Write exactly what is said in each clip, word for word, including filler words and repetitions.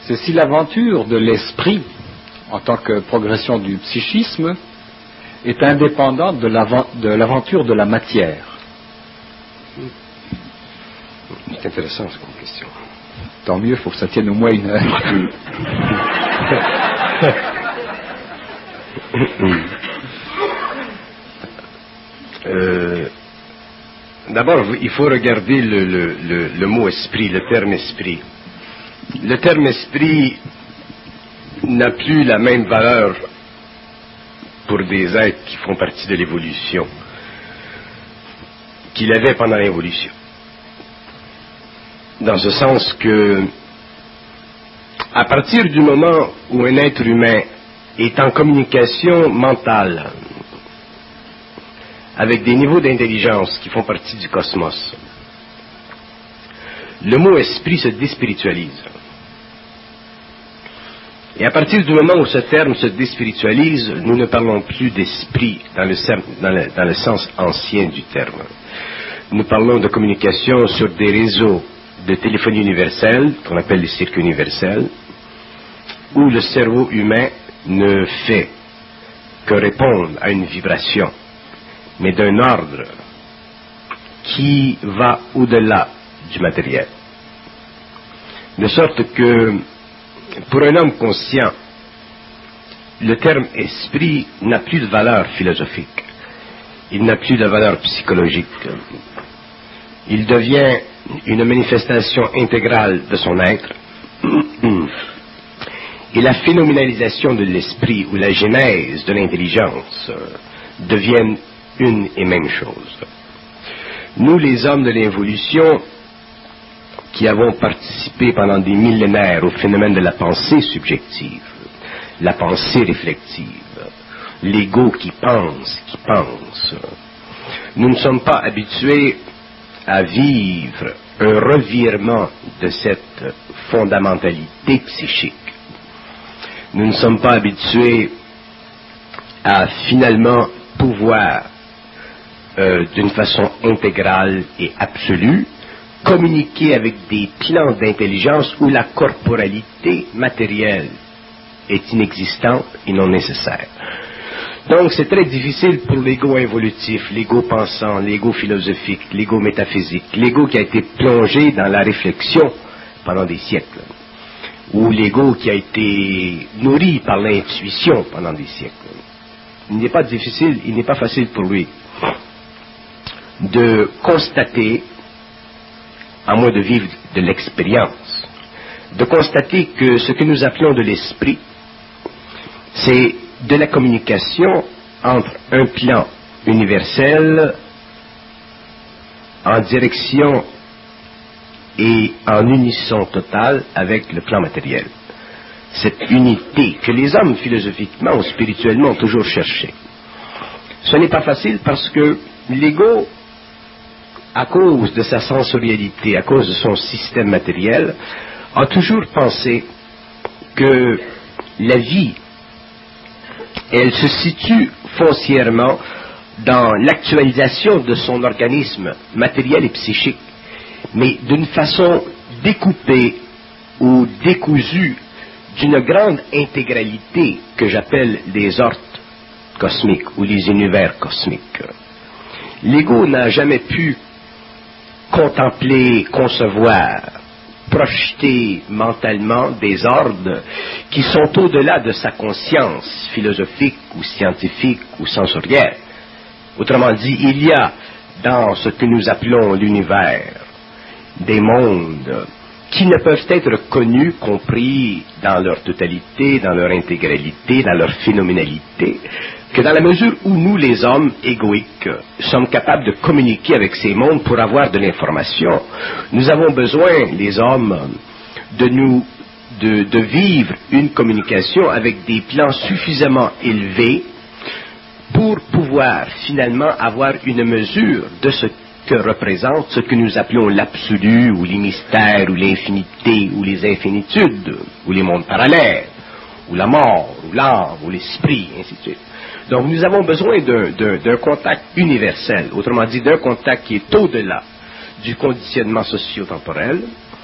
c'est si l'aventure de l'esprit, en tant que progression du psychisme, est indépendante de l'aventure de la matière. C'est intéressant, cette question. Tant mieux, il faut que ça tienne au moins une heure. euh, D'abord, il faut regarder le, le, le, le mot esprit, le terme esprit. Le terme esprit n'a plus la même valeur pour des êtres qui font partie de l'évolution qu'il avait pendant l'évolution. Dans ce sens que, à partir du moment où un être humain est en communication mentale avec des niveaux d'intelligence qui font partie du cosmos, le mot esprit se déspiritualise. Et à partir du moment où ce terme se déspiritualise, nous ne parlons plus d'esprit dans le, dans, le, dans le sens ancien du terme. Nous parlons de communication sur des réseaux de téléphonie universelle, qu'on appelle les circuits universels, où le cerveau humain ne fait que répondre à une vibration, mais d'un ordre qui va au-delà du matériel. De sorte que, pour un homme conscient, le terme esprit n'a plus de valeur philosophique, il n'a plus de valeur psychologique. Il devient une manifestation intégrale de son être, et la phénoménalisation de l'esprit ou la genèse de l'intelligence deviennent une et même chose. Nous, les hommes de l'évolution, qui avons participé pendant des millénaires au phénomène de la pensée subjective, la pensée réflexive, l'ego qui pense, qui pense, nous ne sommes pas habitués à vivre un revirement de cette fondamentalité psychique. Nous ne sommes pas habitués à finalement pouvoir, euh, d'une façon intégrale et absolue, communiquer avec des plans d'intelligence où la corporalité matérielle est inexistante et non nécessaire. Donc c'est très difficile pour l'ego involutif, l'ego pensant, l'ego philosophique, l'ego métaphysique, l'ego qui a été plongé dans la réflexion pendant des siècles, ou l'ego qui a été nourri par l'intuition pendant des siècles. Il n'est pas difficile, il n'est pas facile pour lui de constater, à moins de vivre de l'expérience, de constater que ce que nous appelons de l'esprit, c'est de la communication entre un plan universel en direction et en unisson totale avec le plan matériel. Cette unité que les hommes philosophiquement ou spirituellement ont toujours cherché. Ce n'est pas facile parce que l'ego, à cause de sa sensorialité, à cause de son système matériel, a toujours pensé que la vie, elle se situe foncièrement dans l'actualisation de son organisme matériel et psychique, mais d'une façon découpée ou décousue d'une grande intégralité que j'appelle les ordres cosmiques ou les univers cosmiques. L'ego n'a jamais pu contempler, concevoir, projeter mentalement des ordres qui sont au-delà de sa conscience philosophique ou scientifique ou sensorielle. Autrement dit, il y a dans ce que nous appelons l'univers des mondes qui ne peuvent être connus, compris dans leur totalité, dans leur intégralité, dans leur phénoménalité, que dans la mesure où nous, les hommes égoïques, sommes capables de communiquer avec ces mondes pour avoir de l'information, nous avons besoin, les hommes, de nous, de, de vivre une communication avec des plans suffisamment élevés pour pouvoir finalement avoir une mesure de ce que représente ce que nous appelons l'absolu, ou les mystères, ou l'infinité, ou les infinitudes, ou les mondes parallèles, ou la mort, ou l'âme, ou l'esprit, ainsi de suite. Donc nous avons besoin d'un, d'un, d'un contact universel, autrement dit d'un contact qui est au-delà du conditionnement socio-temporel,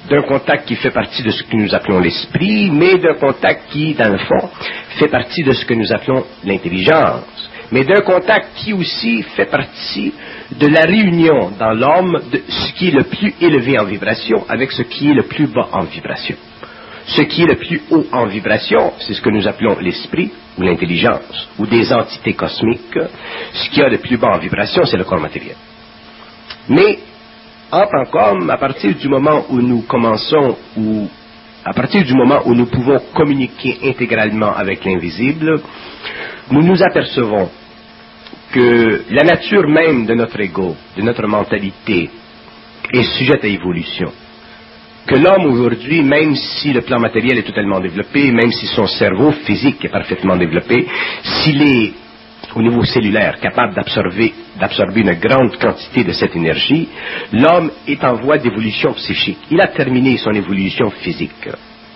d'un contact qui fait partie de ce que nous appelons l'esprit, mais d'un contact qui, dans le fond, fait partie de ce que nous appelons l'intelligence, mais d'un contact qui aussi fait partie de la réunion dans l'homme de ce qui est le plus élevé en vibration avec ce qui est le plus bas en vibration. Ce qui est le plus haut en vibration, c'est ce que nous appelons l'esprit ou l'intelligence, ou des entités cosmiques. Ce qui a le plus bas en vibration, c'est le corps matériel. Mais, en tant qu'homme, à partir du moment où nous commençons, ou à partir du moment où nous pouvons communiquer intégralement avec l'invisible, nous nous apercevons que la nature même de notre ego, de notre mentalité, est sujette à évolution. Que l'homme aujourd'hui, même si le plan matériel est totalement développé, même si son cerveau physique est parfaitement développé, s'il est au niveau cellulaire capable d'absorber, d'absorber une grande quantité de cette énergie, l'homme est en voie d'évolution psychique. Il a terminé son évolution physique.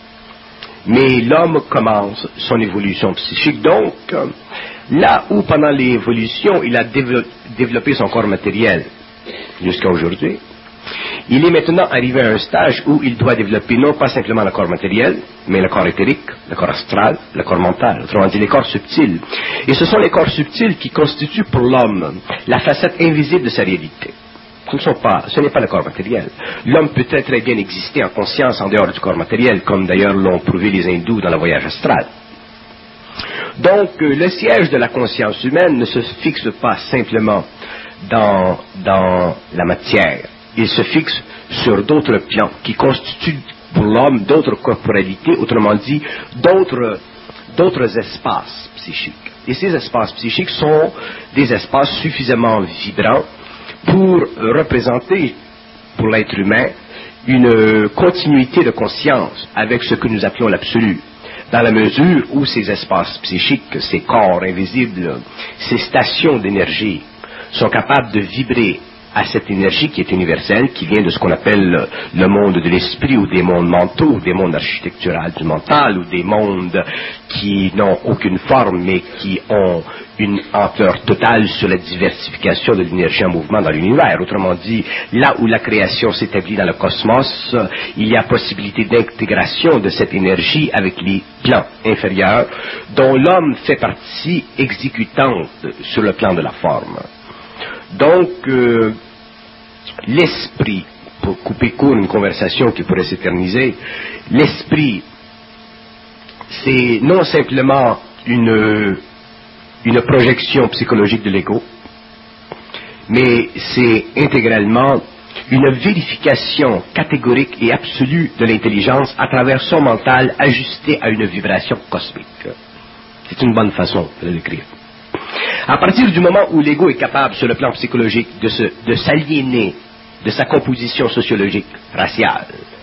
Mais l'homme commence son évolution psychique. Donc, là où pendant l'évolution, il a développé son corps matériel jusqu'à aujourd'hui, il est maintenant arrivé à un stage où il doit développer non pas simplement le corps matériel, mais le corps éthérique, le corps astral, le corps mental, autrement dit les corps subtils. Et ce sont les corps subtils qui constituent pour l'homme la facette invisible de sa réalité. Ce ne sont pas, ce n'est pas le corps matériel. L'homme peut très très bien exister en conscience en dehors du corps matériel, comme d'ailleurs l'ont prouvé les hindous dans le voyage astral. Donc, euh, le siège de la conscience humaine ne se fixe pas simplement dans, dans la matière. Il se fixe sur d'autres plans qui constituent pour l'homme d'autres corporalités, autrement dit, d'autres, d'autres espaces psychiques. Et ces espaces psychiques sont des espaces suffisamment vibrants pour représenter, pour l'être humain, une continuité de conscience avec ce que nous appelons l'absolu. Dans la mesure où ces espaces psychiques, ces corps invisibles, ces stations d'énergie sont capables de vibrer à cette énergie qui est universelle, qui vient de ce qu'on appelle le monde de l'esprit, ou des mondes mentaux, ou des mondes architecturaux du mental, ou des mondes qui n'ont aucune forme, mais qui ont une ampleur totale sur la diversification de l'énergie en mouvement dans l'univers. Autrement dit, là où la création s'établit dans le cosmos, il y a possibilité d'intégration de cette énergie avec les plans inférieurs, dont l'homme fait partie exécutante sur le plan de la forme. Donc, euh, l'esprit, pour couper court une conversation qui pourrait s'éterniser, l'esprit, c'est non simplement une, une projection psychologique de l'ego, mais c'est intégralement une vérification catégorique et absolue de l'intelligence à travers son mental ajusté à une vibration cosmique. C'est une bonne façon de le décrire. À partir du moment où l'ego est capable, sur le plan psychologique, de, se, de s'aliéner de sa composition sociologique, raciale,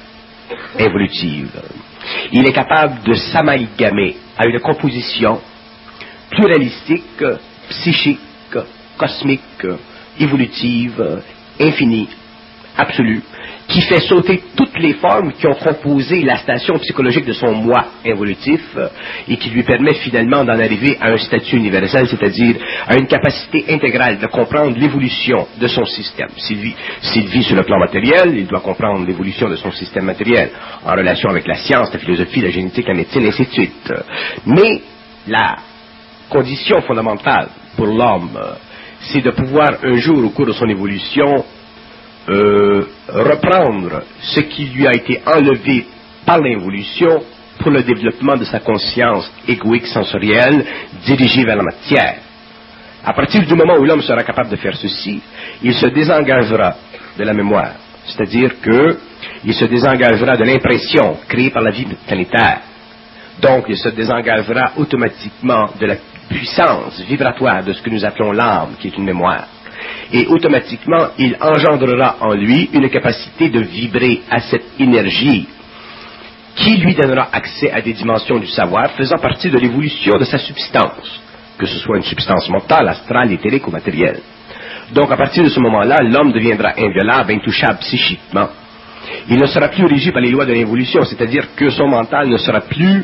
évolutive, il est capable de s'amalgamer à une composition pluralistique, psychique, cosmique, évolutive, infinie, absolue, qui fait sauter toutes les formes qui ont composé la station psychologique de son moi évolutif et qui lui permet finalement d'en arriver à un statut universel, c'est-à-dire à une capacité intégrale de comprendre l'évolution de son système. S'il vit, s'il vit sur le plan matériel, il doit comprendre l'évolution de son système matériel en relation avec la science, la philosophie, la génétique, la médecine, et ainsi de suite. Mais la condition fondamentale pour l'homme, c'est de pouvoir un jour, au cours de son évolution, Euh, reprendre ce qui lui a été enlevé par l'évolution pour le développement de sa conscience égoïque sensorielle dirigée vers la matière. À partir du moment où l'homme sera capable de faire ceci, il se désengagera de la mémoire, c'est-à-dire qu'il se désengagera de l'impression créée par la vie planétaire. Donc, il se désengagera automatiquement de la puissance vibratoire de ce que nous appelons l'âme, qui est une mémoire. Et automatiquement, il engendrera en lui une capacité de vibrer à cette énergie qui lui donnera accès à des dimensions du savoir faisant partie de l'évolution de sa substance, que ce soit une substance mentale, astrale, éthérique ou matérielle. Donc, à partir de ce moment-là, l'homme deviendra inviolable, intouchable psychiquement. Il ne sera plus régi par les lois de l'évolution, c'est-à-dire que son mental ne sera plus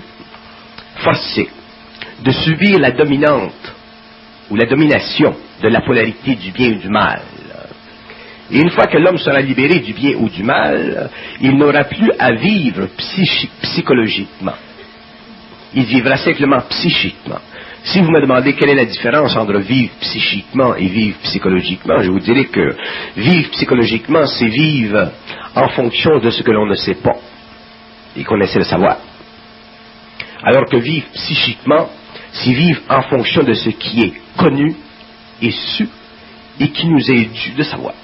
forcé de subir la dominante ou la domination de la polarité du bien et du mal. Et une fois que l'homme sera libéré du bien ou du mal, il n'aura plus à vivre psychi- psychologiquement. Il vivra simplement psychiquement. Si vous me demandez quelle est la différence entre vivre psychiquement et vivre psychologiquement, je vous dirais que vivre psychologiquement, c'est vivre en fonction de ce que l'on ne sait pas et qu'on essaie de savoir. Alors que vivre psychiquement, c'est vivre en fonction de ce qui est connu et su et qui nous est dû de savoir.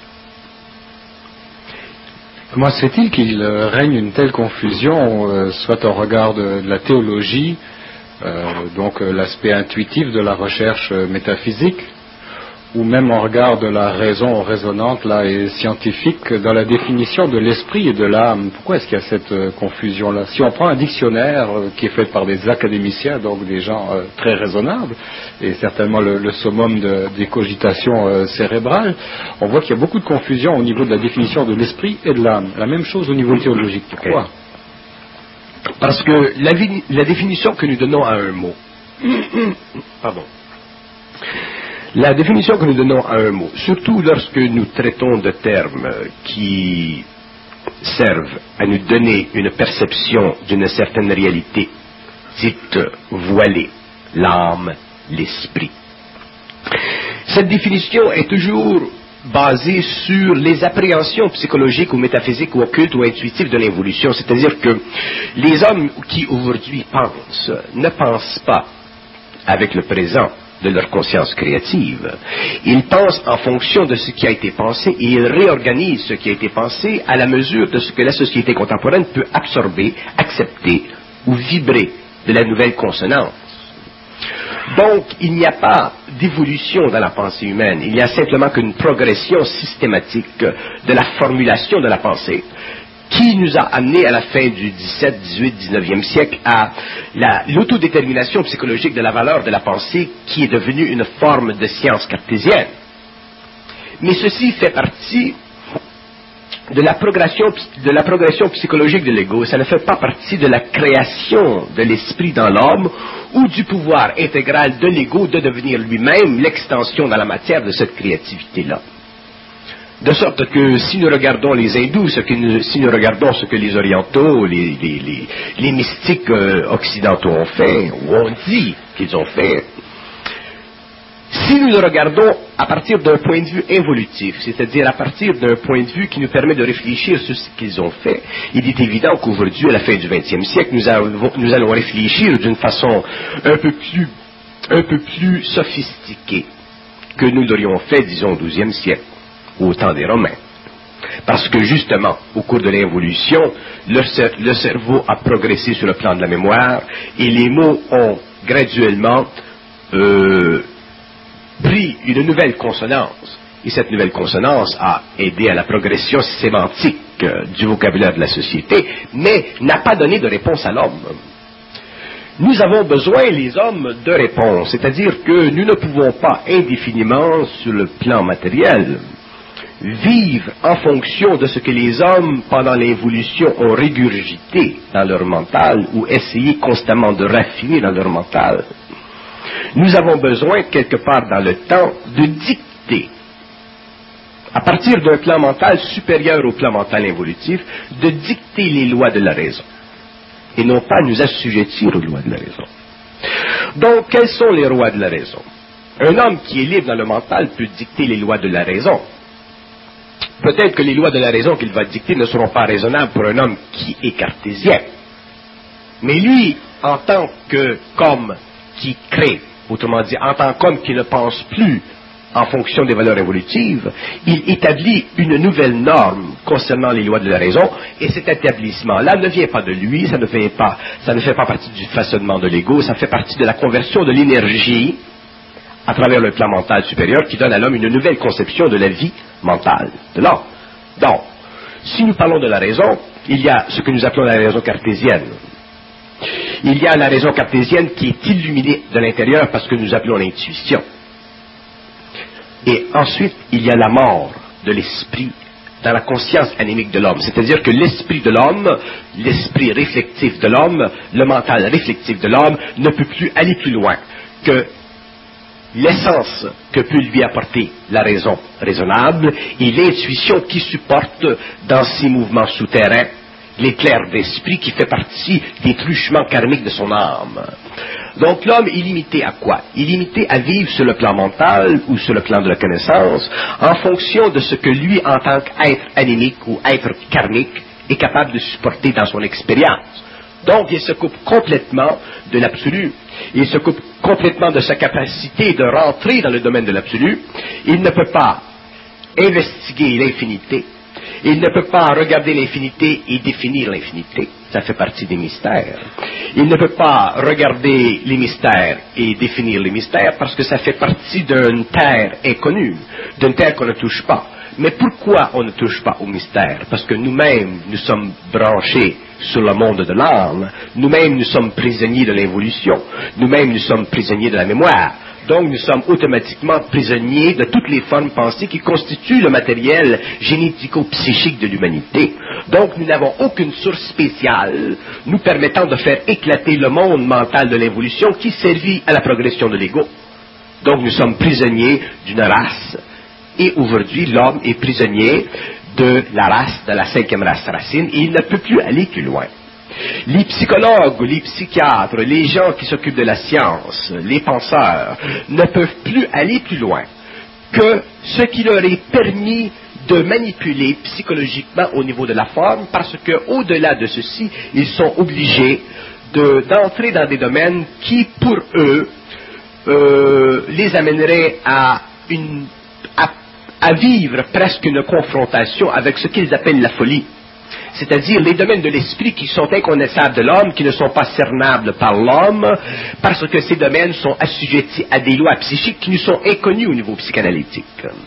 Comment se fait-il qu'il euh, règne une telle confusion, euh, soit au regard de, de la théologie, euh, donc euh, l'aspect intuitif de la recherche euh, métaphysique, ou même en regard de la raison raisonnante là, et scientifique, dans la définition de l'esprit et de l'âme? Pourquoi est-ce qu'il y a cette euh, confusion-là? Si on prend un dictionnaire euh, qui est fait par des académiciens, donc des gens euh, très raisonnables, et certainement le, le summum de, des cogitations euh, cérébrales, on voit qu'il y a beaucoup de confusion au niveau de la définition de l'esprit et de l'âme. La même chose au niveau théologique. Pourquoi? Parce que la, la définition que nous donnons à un mot, pardon, la définition que nous donnons à un mot, surtout lorsque nous traitons de termes qui servent à nous donner une perception d'une certaine réalité, dite voilée, l'âme, l'esprit. Cette définition est toujours basée sur les appréhensions psychologiques ou métaphysiques ou occultes ou intuitives de l'évolution, c'est-à-dire que les hommes qui aujourd'hui pensent ne pensent pas avec le présent de leur conscience créative. Ils pensent en fonction de ce qui a été pensé et ils réorganisent ce qui a été pensé à la mesure de ce que la société contemporaine peut absorber, accepter ou vibrer de la nouvelle consonance. Donc, il n'y a pas d'évolution dans la pensée humaine, il y a simplement qu'une progression systématique de la formulation de la pensée, qui nous a amené à la fin du dix-sept, dix-huit, dix-neuvième siècle à la, l'autodétermination psychologique de la valeur de la pensée qui est devenue une forme de science cartésienne. Mais ceci fait partie de la progression, de la progression psychologique de l'ego, ça ne fait pas partie de la création de l'esprit dans l'homme ou du pouvoir intégral de l'ego de devenir lui-même l'extension dans la matière de cette créativité-là. De sorte que si nous regardons les hindous, ce que nous, si nous regardons ce que les orientaux, les, les, les, les mystiques euh, occidentaux ont fait, ou ont dit qu'ils ont fait, si nous le regardons à partir d'un point de vue évolutif, c'est-à-dire à partir d'un point de vue qui nous permet de réfléchir sur ce qu'ils ont fait, il est évident qu'aujourd'hui, à la fin du vingtième siècle, nous, avons, nous allons réfléchir d'une façon un peu plus, un peu plus sophistiquée que nous l'aurions fait, disons, au douzième siècle. Au temps des Romains. Parce que justement, au cours de l'évolution, le, cer- le cerveau a progressé sur le plan de la mémoire et les mots ont graduellement euh, pris une nouvelle consonance. Et cette nouvelle consonance a aidé à la progression sémantique euh, du vocabulaire de la société, mais n'a pas donné de réponse à l'homme. Nous avons besoin, les hommes, de réponses, c'est-à-dire que nous ne pouvons pas indéfiniment, sur le plan matériel, vivre en fonction de ce que les hommes, pendant l'évolution, ont régurgité dans leur mental ou essayé constamment de raffiner dans leur mental. Nous avons besoin, quelque part dans le temps, de dicter, à partir d'un plan mental supérieur au plan mental évolutif, de dicter les lois de la raison, et non pas nous assujettir aux lois de la raison. Donc, quelles sont les lois de la raison? Un homme qui est libre dans le mental peut dicter les lois de la raison. Peut-être que les lois de la raison qu'il va dicter ne seront pas raisonnables pour un homme qui est cartésien. Mais lui, en tant que qu'homme qui crée, autrement dit, en tant qu'homme qui ne pense plus en fonction des valeurs évolutives, il établit une nouvelle norme concernant les lois de la raison, et cet établissement-là ne vient pas de lui, ça ne fait pas, ça ne fait pas partie du façonnement de l'ego, ça fait partie de la conversion de l'énergie à travers le plan mental supérieur qui donne à l'homme une nouvelle conception de la vie mentale de l'homme. Donc, si nous parlons de la raison, il y a ce que nous appelons la raison cartésienne. Il y a la raison cartésienne qui est illuminée de l'intérieur parce que nous appelons l'intuition. Et ensuite, il y a la mort de l'esprit dans la conscience anémique de l'homme. C'est-à-dire que l'esprit de l'homme, l'esprit réflectif de l'homme, le mental réflectif de l'homme ne peut plus aller plus loin que l'essence que peut lui apporter la raison raisonnable et l'intuition qui supporte dans ses mouvements souterrains l'éclair d'esprit qui fait partie des truchements karmiques de son âme. Donc l'homme est limité à quoi? Il est limité à vivre sur le plan mental ou sur le plan de la connaissance en fonction de ce que lui, en tant qu'être animique ou être karmique, est capable de supporter dans son expérience. Donc il se coupe complètement de l'absolu. Il se coupe complètement de sa capacité de rentrer dans le domaine de l'absolu. Il ne peut pas investiguer l'infinité. Il ne peut pas regarder l'infinité et définir l'infinité. Ça fait partie des mystères. Il ne peut pas regarder les mystères et définir les mystères parce que ça fait partie d'une terre inconnue, d'une terre qu'on ne touche pas. Mais pourquoi on ne touche pas au mystère? Parce que nous-mêmes, nous sommes branchés sur le monde de l'âme. Nous-mêmes, nous sommes prisonniers de l'évolution. Nous-mêmes, nous sommes prisonniers de la mémoire. Donc, nous sommes automatiquement prisonniers de toutes les formes pensées qui constituent le matériel génético-psychique de l'humanité. Donc, nous n'avons aucune source spéciale nous permettant de faire éclater le monde mental de l'évolution qui servit à la progression de l'ego. Donc, nous sommes prisonniers d'une race. Et aujourd'hui, l'homme est prisonnier de la race, de la cinquième race racine, et il ne peut plus aller plus loin. Les psychologues, les psychiatres, les gens qui s'occupent de la science, les penseurs, ne peuvent plus aller plus loin que ce qui leur est permis de manipuler psychologiquement au niveau de la forme, parce qu'au-delà de ceci, ils sont obligés de, d'entrer dans des domaines qui, pour eux, euh, les amèneraient à une à, à vivre presque une confrontation avec ce qu'ils appellent la folie. C'est-à-dire les domaines de l'esprit qui sont inconnaissables de l'homme, qui ne sont pas cernables par l'homme, parce que ces domaines sont assujettis à des lois psychiques qui nous sont inconnues au niveau psychanalytique.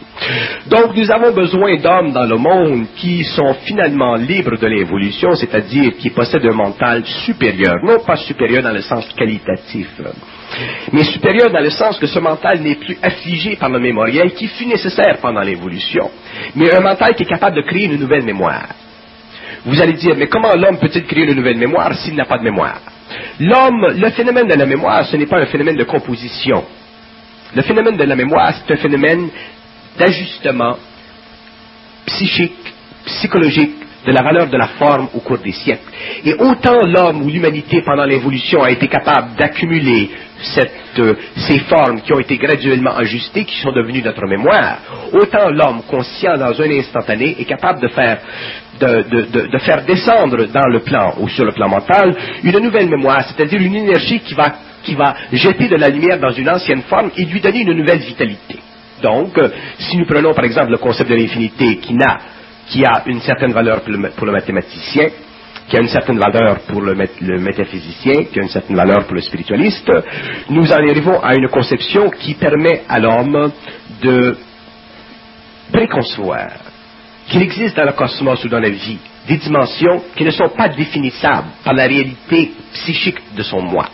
Donc nous avons besoin d'hommes dans le monde qui sont finalement libres de l'évolution, c'est-à-dire qui possèdent un mental supérieur, non pas supérieur dans le sens qualitatif, mais supérieur dans le sens que ce mental n'est plus affligé par le mémoriel qui fut nécessaire pendant l'évolution, mais un mental qui est capable de créer une nouvelle mémoire. Vous allez dire, mais comment l'homme peut-il créer une nouvelle mémoire s'il n'a pas de mémoire? L'homme, le phénomène de la mémoire, ce n'est pas un phénomène de composition. Le phénomène de la mémoire, c'est un phénomène d'ajustement psychique, psychologique, de la valeur de la forme au cours des siècles. Et autant l'homme ou l'humanité pendant l'évolution a été capable d'accumuler cette, euh, ces formes qui ont été graduellement ajustées, qui sont devenues notre mémoire, autant l'homme conscient dans un instantané est capable de faire, de, de, de, de faire descendre dans le plan ou sur le plan mental une nouvelle mémoire, c'est-à-dire une énergie qui va, qui va jeter de la lumière dans une ancienne forme et lui donner une nouvelle vitalité. Donc, euh, si nous prenons par exemple le concept de l'infinité qui n'a qui a une certaine valeur pour le, pour le mathématicien, qui a une certaine valeur pour le, le métaphysicien, qui a une certaine valeur pour le spiritualiste, nous en arrivons à une conception qui permet à l'homme de préconcevoir qu'il existe dans le cosmos ou dans la vie des dimensions qui ne sont pas définissables par la réalité psychique de son moi.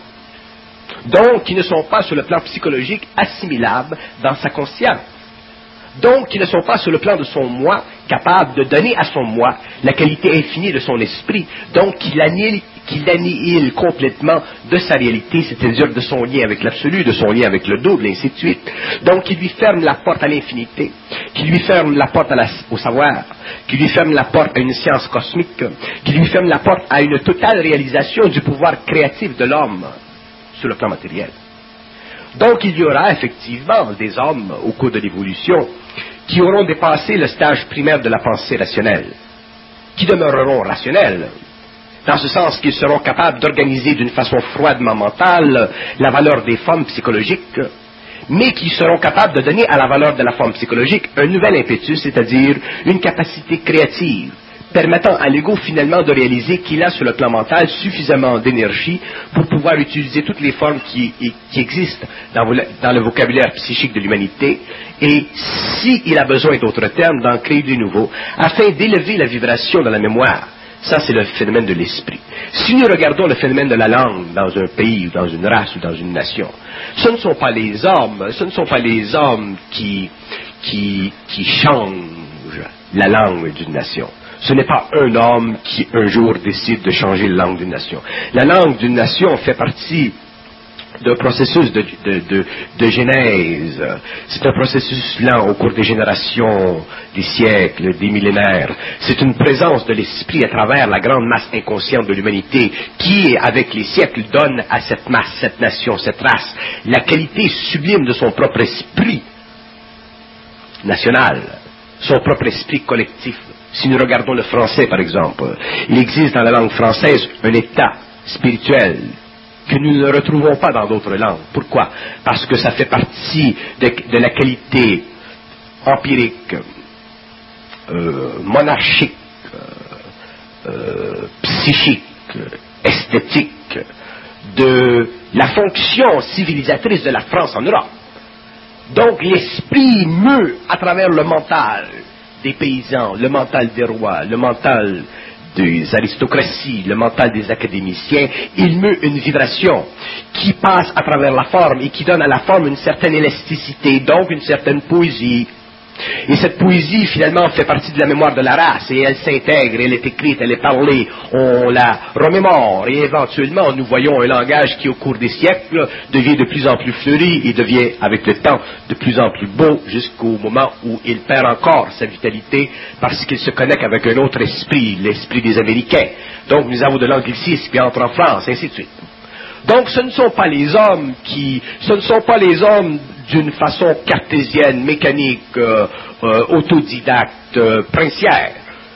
Donc, qui ne sont pas sur le plan psychologique assimilables dans sa conscience. Donc, qui ne sont pas sur le plan de son moi, capables de donner à son moi la qualité infinie de son esprit. Donc, qui l'annihile, qui l'annihile complètement de sa réalité, c'est-à-dire de son lien avec l'absolu, de son lien avec le double, et ainsi de suite. Donc, qui lui ferme la porte à l'infinité, qui lui ferme la porte à la, au savoir, qui lui ferme la porte à une science cosmique, qui lui ferme la porte à une totale réalisation du pouvoir créatif de l'homme sur le plan matériel. Donc, il y aura effectivement des hommes, au cours de l'évolution, qui auront dépassé le stage primaire de la pensée rationnelle, qui demeureront rationnels, dans ce sens qu'ils seront capables d'organiser d'une façon froidement mentale la valeur des formes psychologiques, mais qui seront capables de donner à la valeur de la forme psychologique un nouvel impétus, c'est-à-dire une capacité créative, permettant à l'ego finalement de réaliser qu'il a sur le plan mental suffisamment d'énergie pour pouvoir utiliser toutes les formes qui, qui existent dans, dans le vocabulaire psychique de l'humanité, et s'il a besoin d'autres termes, d'en créer de nouveaux, afin d'élever la vibration de la mémoire. Ça, c'est le phénomène de l'esprit. Si nous regardons le phénomène de la langue dans un pays, ou dans une race, ou dans une nation, ce ne sont pas les hommes, ce ne sont pas les hommes qui, qui, qui changent la langue d'une nation. Ce n'est pas un homme qui, un jour, décide de changer la langue d'une nation. La langue d'une nation fait partie d'un processus de, de, de, de genèse. C'est un processus lent au cours des générations, des siècles, des millénaires. C'est une présence de l'esprit à travers la grande masse inconsciente de l'humanité qui, avec les siècles, donne à cette masse, cette nation, cette race, la qualité sublime de son propre esprit national, son propre esprit collectif. Si nous regardons le français, par exemple, il existe dans la langue française un état spirituel que nous ne retrouvons pas dans d'autres langues. Pourquoi? Parce que ça fait partie de, de la qualité empirique, euh, monarchique, euh, euh, psychique, esthétique, de la fonction civilisatrice de la France en Europe. Donc l'esprit meut à travers le mental des paysans, le mental des rois, le mental des aristocraties, le mental des académiciens, il meut une vibration qui passe à travers la forme et qui donne à la forme une certaine élasticité, donc une certaine poésie. Et cette poésie, finalement, fait partie de la mémoire de la race, et elle s'intègre, elle est écrite, elle est parlée, on la remémore, et éventuellement, nous voyons un langage qui, au cours des siècles, devient de plus en plus fleuri, et devient, avec le temps, de plus en plus beau, jusqu'au moment où il perd encore sa vitalité, parce qu'il se connecte avec un autre esprit, l'esprit des Américains. Donc, nous avons de l'anglicisme qui entre en France, et ainsi de suite. Donc, ce ne sont pas les hommes qui, ce ne sont pas les hommes d'une façon cartésienne, mécanique, euh, euh, autodidacte, euh, princière,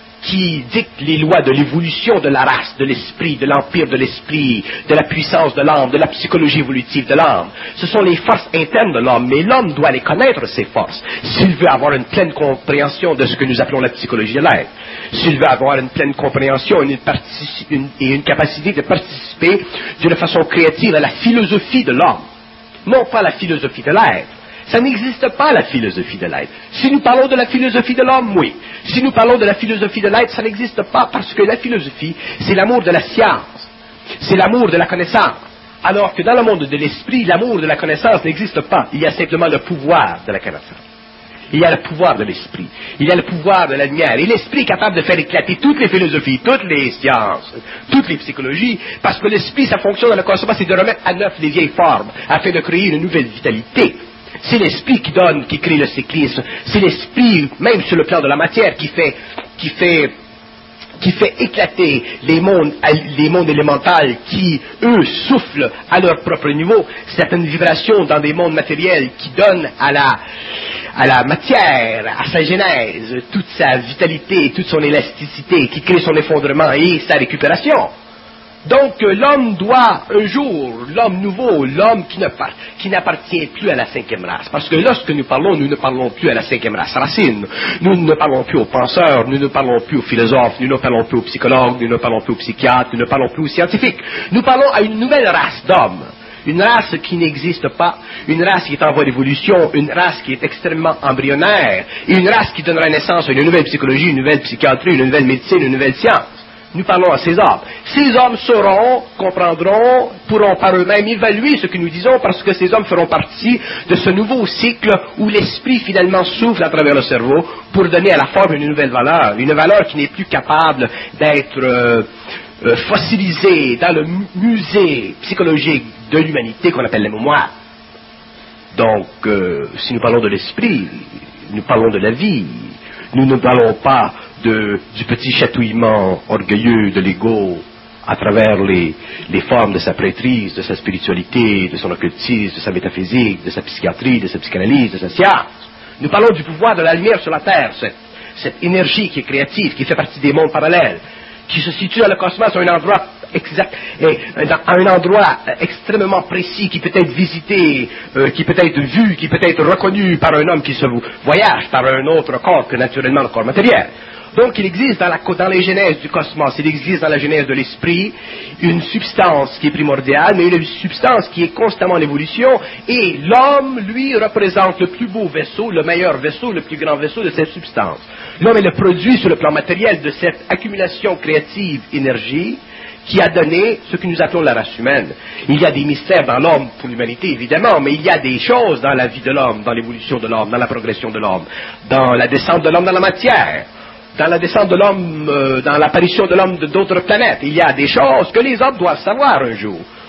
qui dictent les lois de l'évolution de la race, de l'esprit, de l'empire de l'esprit, de la puissance de l'âme, de la psychologie évolutive de l'âme. Ce sont les forces internes de l'homme, mais l'homme doit les connaître, ces forces, s'il veut avoir une pleine compréhension de ce que nous appelons la psychologie de l'être, s'il veut avoir une pleine compréhension une une, et une capacité de participer d'une façon créative à la philosophie de l'homme, non pas la philosophie de l'être. Ça n'existe pas, la philosophie de l'être. Si nous parlons de la philosophie de l'homme, oui. Si nous parlons de la philosophie de l'être, ça n'existe pas parce que la philosophie, c'est l'amour de la science. C'est l'amour de la connaissance. Alors que dans le monde de l'esprit, l'amour de la connaissance n'existe pas. Il y a simplement le pouvoir de la connaissance. Il y a le pouvoir de l'esprit. Il y a le pouvoir de la lumière. Et l'esprit est capable de faire éclater toutes les philosophies, toutes les sciences, toutes les psychologies, parce que l'esprit, sa fonction dans le cosmos, c'est de remettre à neuf les vieilles formes, afin de créer une nouvelle vitalité. C'est l'esprit qui donne, qui crée le cyclisme. C'est l'esprit, même sur le plan de la matière, qui fait, qui fait, qui fait éclater les mondes, les mondes élémentaux qui, eux, soufflent à leur propre niveau certaines vibrations dans des mondes matériels qui donnent à la, à la matière, à sa genèse, toute sa vitalité, toute son élasticité, qui crée son effondrement et sa récupération. Donc euh, l'homme doit un jour, l'homme nouveau, l'homme qui, ne par, qui n'appartient plus à la cinquième race, parce que lorsque nous parlons, nous ne parlons plus à la cinquième race racine, nous ne parlons plus aux penseurs, nous ne parlons plus aux philosophes, nous ne parlons plus aux psychologues, nous ne parlons plus aux psychiatres, nous ne parlons plus aux scientifiques, nous parlons à une nouvelle race d'hommes. Une race qui n'existe pas, une race qui est en voie d'évolution, une race qui est extrêmement embryonnaire, et une race qui donnera naissance à une nouvelle psychologie, une nouvelle psychiatrie, une nouvelle médecine, une nouvelle science. Nous parlons à ces hommes. Ces hommes sauront, comprendront, pourront par eux-mêmes évaluer ce que nous disons, parce que ces hommes feront partie de ce nouveau cycle où l'esprit finalement souffle à travers le cerveau pour donner à la forme une nouvelle valeur, une valeur qui n'est plus capable d'être euh, euh, fossilisée dans le musée psychologique de l'humanité qu'on appelle la mémoire. Donc, euh, si nous parlons de l'esprit, nous parlons de la vie. Nous ne parlons pas de, du petit chatouillement orgueilleux de l'ego à travers les, les formes de sa prêtrise, de sa spiritualité, de son occultisme, de sa métaphysique, de sa psychiatrie, de sa psychanalyse, de sa science. Nous parlons du pouvoir de la lumière sur la Terre, cette, cette énergie qui est créative, qui fait partie des mondes parallèles, qui se situe dans le cosmos à un endroit exact, à un endroit extrêmement précis, qui peut être visité, euh, qui peut être vu, qui peut être reconnu par un homme qui se voyage par un autre corps que naturellement le corps matériel. Donc il existe dans, la, dans les genèses du cosmos, il existe dans la genèse de l'esprit une substance qui est primordiale, mais une substance qui est constamment en évolution, et l'homme, lui, représente le plus beau vaisseau, le meilleur vaisseau, le plus grand vaisseau de cette substance. L'homme est le produit sur le plan matériel de cette accumulation créative énergie qui a donné ce que nous appelons la race humaine. Il y a des mystères dans l'homme pour l'humanité, évidemment, mais il y a des choses dans la vie de l'homme, dans l'évolution de l'homme, dans la progression de l'homme, dans la descente de l'homme dans la matière, dans la descente de l'homme, euh, dans l'apparition de l'homme de d'autres planètes. Il y a des choses que les hommes doivent savoir un jour.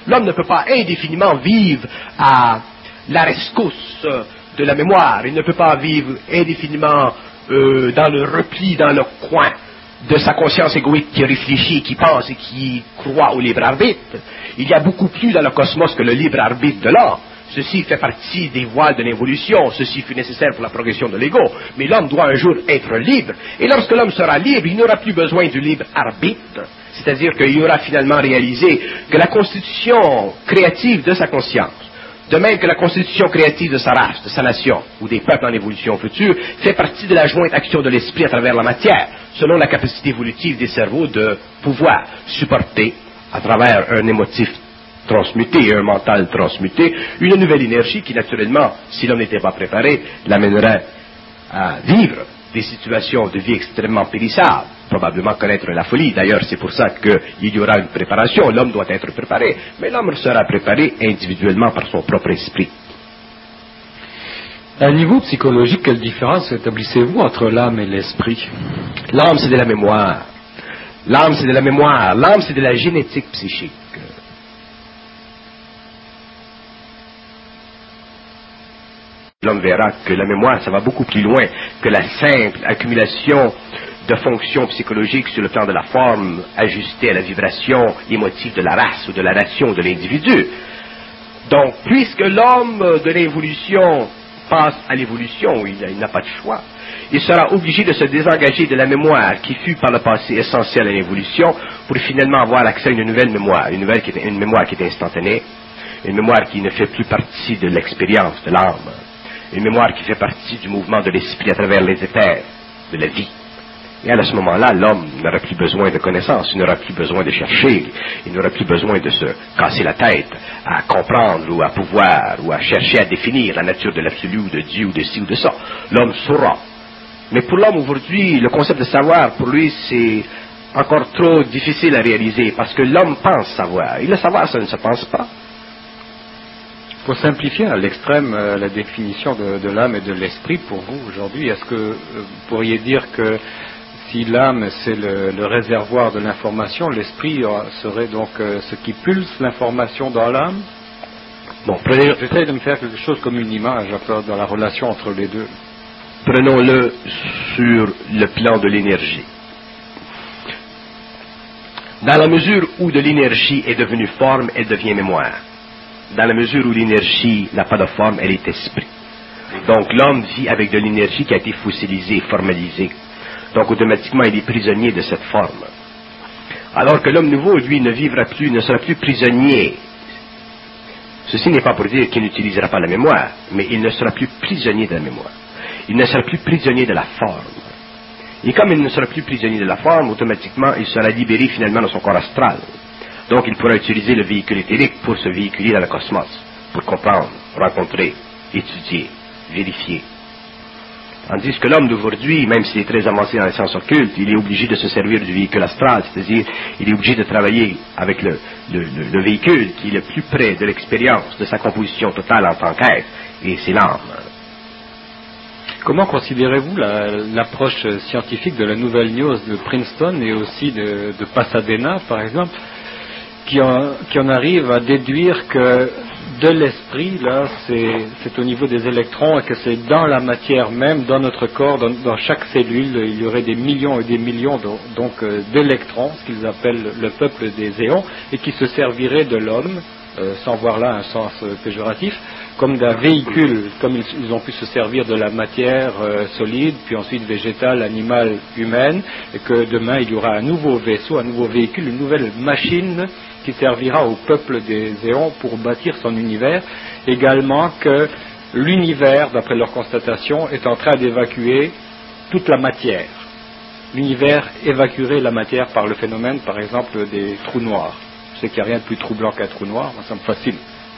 L'homme ne peut pas indéfiniment vivre à la rescousse de la mémoire. Il ne peut pas vivre indéfiniment euh, dans le repli, dans le coin de sa conscience égoïque qui réfléchit, qui pense et qui croit au libre arbitre. Il y a beaucoup plus dans le cosmos que le libre arbitre de l'homme. Ceci fait partie des voiles de l'évolution, ceci fut nécessaire pour la progression de l'ego, mais l'homme doit un jour être libre, et lorsque l'homme sera libre, il n'aura plus besoin du libre arbitre, c'est-à-dire qu'il aura finalement réalisé que la constitution créative de sa conscience, de même que la constitution créative de sa race, de sa nation, ou des peuples en évolution future, fait partie de la jointe action de l'esprit à travers la matière, selon la capacité évolutive des cerveaux de pouvoir supporter, à travers un émotif transmuté et un mental transmuté, une nouvelle énergie qui, naturellement, si l'homme n'était pas préparé, l'amènerait à vivre des situations de vie extrêmement périssables, probablement connaître la folie. D'ailleurs, c'est pour ça qu'il y aura une préparation. L'homme doit être préparé, mais l'homme sera préparé individuellement par son propre esprit. À un niveau psychologique, quelle différence établissez-vous entre l'âme et l'esprit? L'âme, c'est de la mémoire. L'âme, c'est de la mémoire. L'âme, c'est de la génétique psychique. L'homme verra que la mémoire, ça va beaucoup plus loin que la simple accumulation de fonctions psychologiques sur le plan de la forme ajustée à la vibration émotive de la race ou de la nation de l'individu. Donc, puisque l'homme de l'évolution passe à l'évolution, il, il n'a pas de choix, il sera obligé de se désengager de la mémoire qui fut par le passé essentielle à l'évolution pour finalement avoir accès à une nouvelle mémoire, une, nouvelle qui est, une mémoire qui est instantanée, une mémoire qui ne fait plus partie de l'expérience de l'âme, une mémoire qui fait partie du mouvement de l'esprit à travers les éthers de la vie. Et à ce moment-là, l'homme n'aura plus besoin de connaissances, il n'aura plus besoin de chercher, il n'aura plus besoin de se casser la tête à comprendre ou à pouvoir ou à chercher à définir la nature de l'absolu ou de Dieu ou de ci ou de ça. L'homme saura. Mais pour l'homme aujourd'hui, le concept de savoir, pour lui, c'est encore trop difficile à réaliser parce que l'homme pense savoir. Et le savoir, ça ne se pense pas. Pour simplifier à l'extrême euh, la définition de, de l'âme et de l'esprit pour vous aujourd'hui, est-ce que euh, vous pourriez dire que si l'âme c'est le, le réservoir de l'information, l'esprit euh, serait donc euh, ce qui pulse l'information dans l'âme? Bon, prenez... j'essaie de me faire quelque chose comme une image dans la relation entre les deux. Prenons-le sur le plan de l'énergie. Dans la mesure où de l'énergie est devenue forme, elle devient mémoire. Dans la mesure où l'énergie n'a pas de forme, elle est esprit. Donc l'homme vit avec de l'énergie qui a été fossilisée, formalisée. Donc automatiquement, il est prisonnier de cette forme. Alors que l'homme nouveau, lui, ne vivra plus, ne sera plus prisonnier. Ceci n'est pas pour dire qu'il n'utilisera pas la mémoire, mais il ne sera plus prisonnier de la mémoire. Il ne sera plus prisonnier de la forme. Et comme il ne sera plus prisonnier de la forme, automatiquement, il sera libéré finalement de son corps astral. Donc il pourra utiliser le véhicule éthérique pour se véhiculer dans le cosmos, pour comprendre, rencontrer, étudier, vérifier. Tandis que l'homme d'aujourd'hui, même s'il est très avancé dans les sciences occultes, il est obligé de se servir du véhicule astral, c'est-à-dire il est obligé de travailler avec le, le, le, le véhicule qui est le plus près de l'expérience, de sa composition totale en tant qu'être, et c'est l'âme. Comment considérez-vous la, l'approche scientifique de la nouvelle news de Princeton et aussi de, de Pasadena, par exemple, qui en, qui en arrive à déduire que de l'esprit, là, c'est, c'est au niveau des électrons et que c'est dans la matière même, dans notre corps, dans, dans chaque cellule, il y aurait des millions et des millions de, donc, euh, d'électrons, ce qu'ils appellent le peuple des éons, et qui se serviraient de l'homme, euh, sans voir là un sens euh, péjoratif, comme d'un véhicule, comme ils, ils ont pu se servir de la matière euh, solide, puis ensuite végétale, animale, humaine, et que demain il y aura un nouveau vaisseau, un nouveau véhicule, une nouvelle machine qui servira au peuple des éons pour bâtir son univers. Également que l'univers, d'après leur constatation, est en train d'évacuer toute la matière. L'univers évacuerait la matière par le phénomène, par exemple, des trous noirs. Je sais qu'il n'y a rien de plus troublant qu'un trou noir, moi ça me fascine.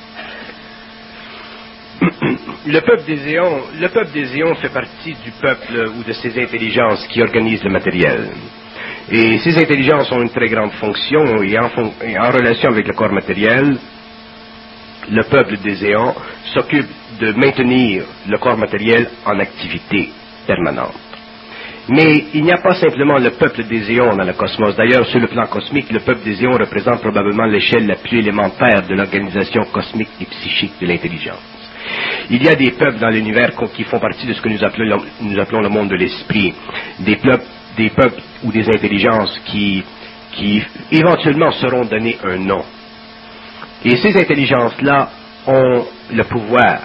Le peuple des éons, le peuple des éons fait partie du peuple ou de ces intelligences qui organisent le matériel. Et ces intelligences ont une très grande fonction et en, fon- et en relation avec le corps matériel, le peuple des éons s'occupe de maintenir le corps matériel en activité permanente. Mais il n'y a pas simplement le peuple des éons dans le cosmos. D'ailleurs, sur le plan cosmique, le peuple des éons représente probablement l'échelle la plus élémentaire de l'organisation cosmique et psychique de l'intelligence. Il y a des peuples dans l'univers qui font partie de ce que nous appelons, nous appelons le monde de l'esprit. Des peuples, des peuples ou des intelligences qui, qui éventuellement seront donnés un nom. Et ces intelligences-là ont le pouvoir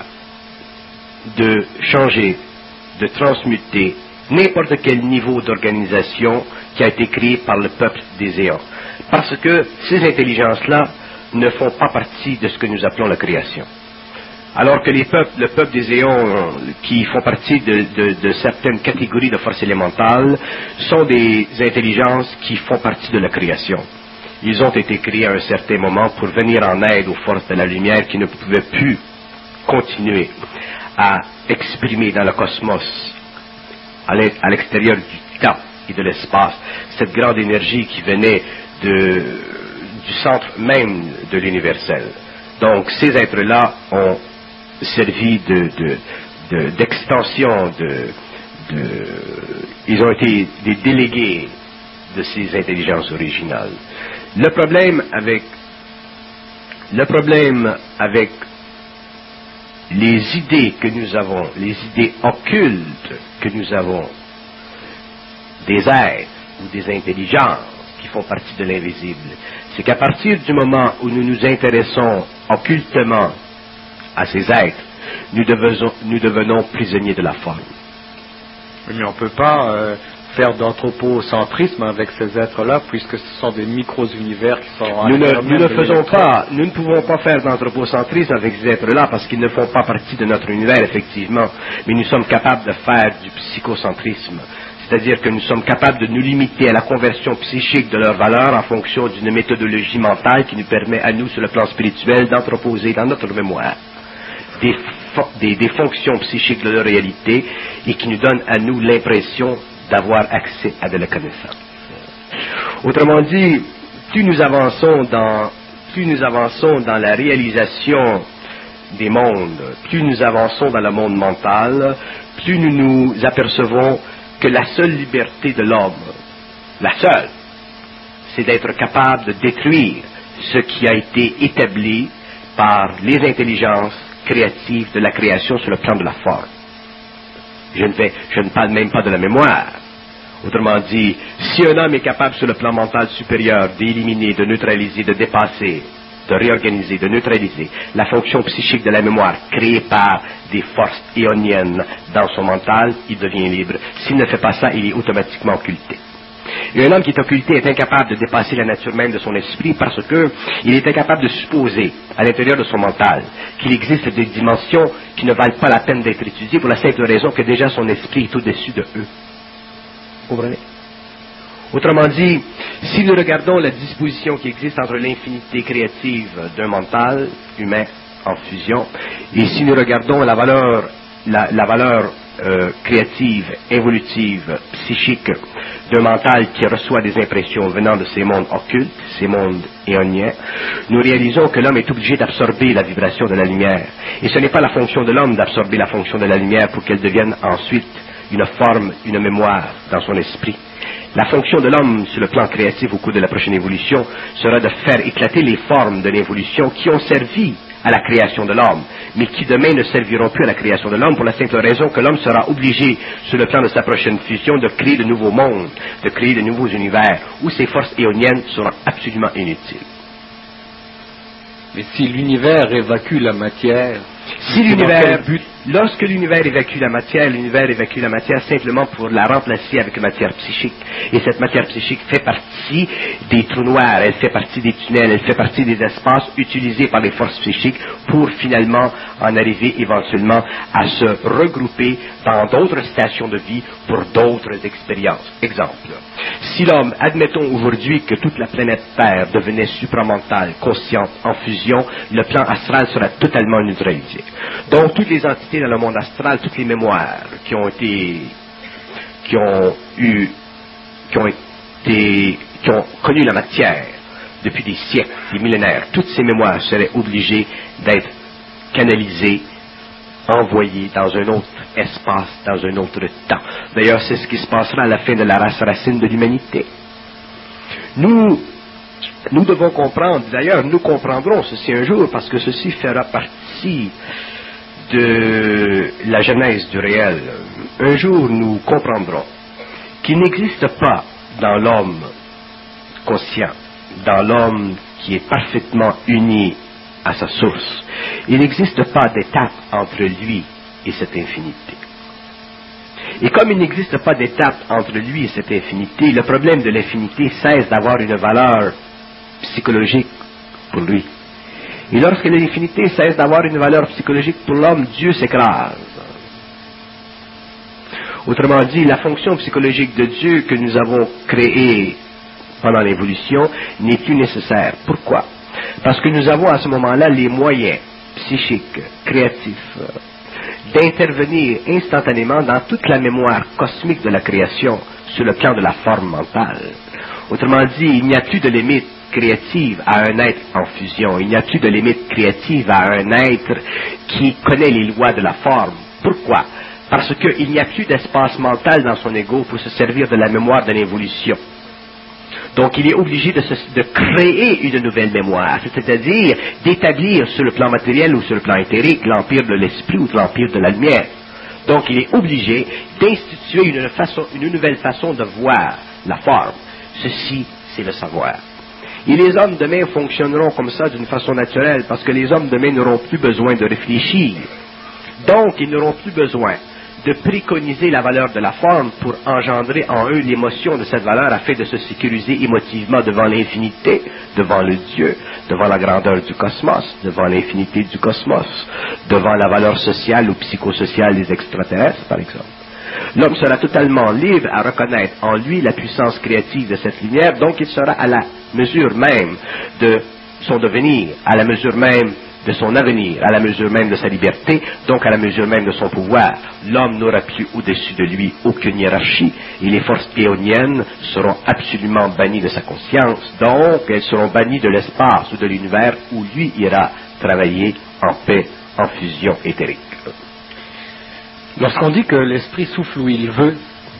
de changer, de transmuter n'importe quel niveau d'organisation qui a été créé par le peuple des éons. Parce que ces intelligences-là ne font pas partie de ce que nous appelons la création. Alors que les peuples, le peuple des éons qui font partie de, de, de certaines catégories de forces élémentales sont des intelligences qui font partie de la création. Ils ont été créés à un certain moment pour venir en aide aux forces de la lumière qui ne pouvaient plus continuer à exprimer dans le cosmos, à l'extérieur du temps et de l'espace, cette grande énergie qui venait de, du centre même de l'universel. Donc ces êtres-là ont servi de, de, de, d'extension, de, de, ils ont été des délégués de ces intelligences originales. Le problème avec, le problème avec les idées que nous avons, les idées occultes que nous avons, des êtres ou des intelligences qui font partie de l'invisible, c'est qu'à partir du moment où nous nous intéressons occultement à ces êtres, nous devenons, nous devenons prisonniers de la forme. Mais on ne peut pas euh, faire d'anthropocentrisme avec ces êtres-là, puisque ce sont des micro-univers qui sont... Nous ne, nous ne faisons pas, nous ne pouvons pas faire d'anthropocentrisme avec ces êtres-là, parce qu'ils ne font pas partie de notre univers, effectivement, mais nous sommes capables de faire du psychocentrisme. C'est-à-dire que nous sommes capables de nous limiter à la conversion psychique de leurs valeurs en fonction d'une méthodologie mentale qui nous permet à nous, sur le plan spirituel, d'entreposer dans notre mémoire des, des, des fonctions psychiques de leur réalité et qui nous donne à nous l'impression d'avoir accès à de la connaissance. Autrement dit, plus nous avançons dans, plus nous avançons dans la réalisation des mondes, plus nous avançons dans le monde mental, plus nous nous apercevons que la seule liberté de l'homme, la seule, c'est d'être capable de détruire ce qui a été établi par les intelligences créatives de la création sur le plan de la forme. Je ne, vais, je ne parle même pas de la mémoire. Autrement dit, si un homme est capable sur le plan mental supérieur d'éliminer, de neutraliser, de dépasser, de réorganiser, de neutraliser la fonction psychique de la mémoire créée par des forces éoniennes dans son mental, il devient libre. S'il ne fait pas ça, il est automatiquement occulté. Et un homme qui est occulté est incapable de dépasser la nature même de son esprit parce que il est incapable de supposer à l'intérieur de son mental qu'il existe des dimensions qui ne valent pas la peine d'être étudiées pour la simple raison que déjà son esprit est au-dessus de eux. Vous comprenez? Autrement dit, si nous regardons la disposition qui existe entre l'infinité créative d'un mental humain en fusion, et si nous regardons la valeur, la, la valeur euh, créative, évolutive, psychique d'un mental qui reçoit des impressions venant de ces mondes occultes, ces mondes éoniens, nous réalisons que l'homme est obligé d'absorber la vibration de la lumière. Et ce n'est pas la fonction de l'homme d'absorber la fonction de la lumière pour qu'elle devienne ensuite une forme, une mémoire dans son esprit. La fonction de l'homme sur le plan créatif au cours de la prochaine évolution sera de faire éclater les formes de l'évolution qui ont servi à la création de l'homme, mais qui demain ne serviront plus à la création de l'homme pour la simple raison que l'homme sera obligé, sur le plan de sa prochaine fusion, de créer de nouveaux mondes, de créer de nouveaux univers, où ces forces éoniennes seront absolument inutiles. Mais si l'univers évacue la matière, si l'univers, lorsque l'univers évacue la matière, l'univers évacue la matière simplement pour la remplacer avec une matière psychique. Et cette matière psychique fait partie des trous noirs, elle fait partie des tunnels, elle fait partie des espaces utilisés par les forces psychiques pour finalement en arriver éventuellement à se regrouper dans d'autres stations de vie pour d'autres expériences. Exemple, si l'homme, admettons aujourd'hui que toute la planète Terre devenait supramentale, consciente, en fusion, le plan astral sera totalement neutralisé. Donc, toutes les entités dans le monde astral, toutes les mémoires qui ont été, qui ont eu, qui ont été, qui ont connu la matière depuis des siècles, des millénaires, toutes ces mémoires seraient obligées d'être canalisées envoyé dans un autre espace, dans un autre temps. D'ailleurs, c'est ce qui se passera à la fin de la race racine de l'humanité. Nous, nous devons comprendre, d'ailleurs, nous comprendrons ceci un jour, parce que ceci fera partie de la genèse du réel. Un jour, nous comprendrons qu'il n'existe pas dans l'homme conscient, dans l'homme qui est parfaitement uni à sa source, il n'existe pas d'étape entre lui et cette infinité. Et comme il n'existe pas d'étape entre lui et cette infinité, le problème de l'infinité cesse d'avoir une valeur psychologique pour lui. Et lorsque l'infinité cesse d'avoir une valeur psychologique pour l'homme, Dieu s'écrase. Autrement dit, la fonction psychologique de Dieu que nous avons créée pendant l'évolution n'est plus nécessaire. Pourquoi? Parce que nous avons à ce moment-là les moyens psychiques, créatifs, d'intervenir instantanément dans toute la mémoire cosmique de la création sur le plan de la forme mentale. Autrement dit, il n'y a plus de limite créative à un être en fusion. Il n'y a plus de limite créative à un être qui connaît les lois de la forme. Pourquoi? Parce qu'il n'y a plus d'espace mental dans son ego pour se servir de la mémoire de l'évolution. Donc il est obligé de, se, de créer une nouvelle mémoire, c'est-à-dire d'établir sur le plan matériel ou sur le plan éthérique l'empire de l'esprit ou l'empire de la lumière. Donc il est obligé d'instituer une, façon, une nouvelle façon de voir la forme. Ceci, c'est le savoir. Et les hommes demain fonctionneront comme ça d'une façon naturelle, parce que les hommes demain n'auront plus besoin de réfléchir. Donc ils n'auront plus besoin de préconiser la valeur de la forme pour engendrer en eux l'émotion de cette valeur afin de se sécuriser émotivement devant l'infinité, devant le Dieu, devant la grandeur du cosmos, devant l'infinité du cosmos, devant la valeur sociale ou psychosociale des extraterrestres, par exemple. L'homme sera totalement libre à reconnaître en lui la puissance créative de cette lumière, donc il sera à la mesure même de son devenir, à la mesure même de son avenir, à la mesure même de sa liberté, donc à la mesure même de son pouvoir. L'homme n'aura plus au-dessus de lui aucune hiérarchie, et les forces éoniennes seront absolument bannies de sa conscience, donc elles seront bannies de l'espace ou de l'univers où lui ira travailler en paix, en fusion éthérique. Lorsqu'on dit que l'esprit souffle où il veut,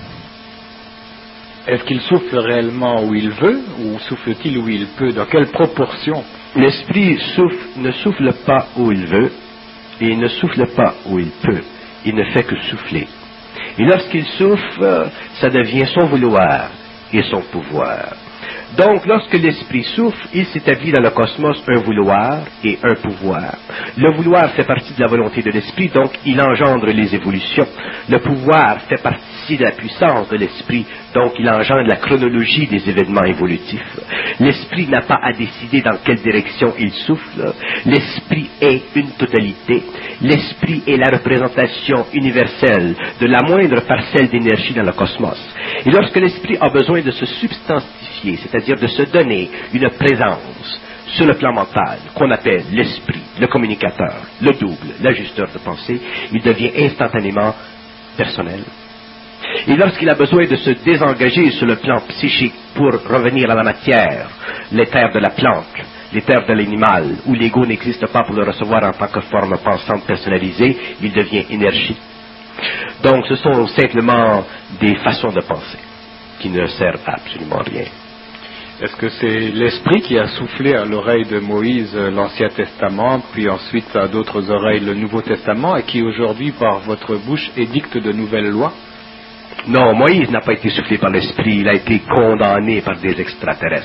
est-ce qu'il souffle réellement où il veut, ou souffle-t-il où il peut? Dans quelle proportion? L'esprit souffle, ne souffle pas où il veut, et il ne souffle pas où il peut. Il ne fait que souffler. Et lorsqu'il souffle, ça devient son vouloir et son pouvoir. Donc, lorsque l'esprit souffle, il s'établit dans le cosmos un vouloir et un pouvoir. Le vouloir fait partie de la volonté de l'esprit, donc il engendre les évolutions. Le pouvoir fait partie de la puissance de l'esprit, donc il engendre la chronologie des événements évolutifs. L'esprit n'a pas à décider dans quelle direction il souffle. L'esprit est une totalité. L'esprit est la représentation universelle de la moindre parcelle d'énergie dans le cosmos. Et lorsque l'esprit a besoin de se substantifier, c'est-à-dire de se donner une présence sur le plan mental, qu'on appelle l'esprit, le communicateur, le double, l'ajusteur de pensée, il devient instantanément personnel. Et lorsqu'il a besoin de se désengager sur le plan psychique pour revenir à la matière, l'éther de la plante, l'éther de l'animal, où l'ego n'existe pas pour le recevoir en tant que forme pensante personnalisée, il devient énergie. Donc ce sont simplement des façons de penser qui ne servent à absolument rien. Est-ce que c'est l'Esprit qui a soufflé à l'oreille de Moïse l'Ancien Testament, puis ensuite à d'autres oreilles le Nouveau Testament, et qui aujourd'hui, par votre bouche, édicte de nouvelles lois? Non, Moïse n'a pas été soufflé par l'Esprit, il a été condamné par des extraterrestres.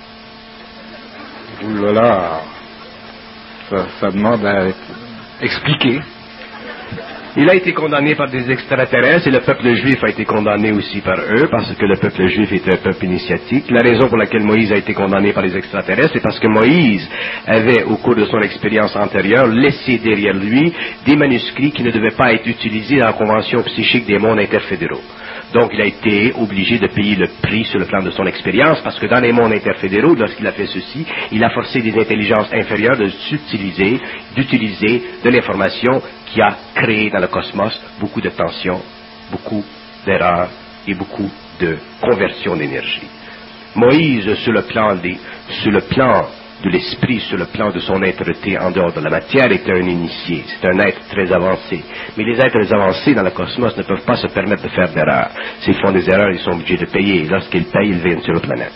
Ouh là là, ça, ça demande à être expliqué. Il a été condamné par des extraterrestres et le peuple juif a été condamné aussi par eux parce que le peuple juif est un peuple initiatique. La raison pour laquelle Moïse a été condamné par les extraterrestres, c'est parce que Moïse avait, au cours de son expérience antérieure, laissé derrière lui des manuscrits qui ne devaient pas être utilisés dans la convention psychique des mondes interfédéraux. Donc il a été obligé de payer le prix sur le plan de son expérience parce que dans les mondes interfédéraux, lorsqu'il a fait ceci, il a forcé des intelligences inférieures de s'utiliser, d'utiliser de l'information qui a créé dans le cosmos beaucoup de tensions, beaucoup d'erreurs et beaucoup de conversion d'énergie. Moïse, sur le plan, des, sur le plan de l'esprit sur le plan de son êtreté en dehors de la matière est un initié, c'est un être très avancé. Mais les êtres avancés dans le cosmos ne peuvent pas se permettre de faire d'erreurs. S'ils font des erreurs, ils sont obligés de payer. Et lorsqu'ils payent, ils viennent sur la planète.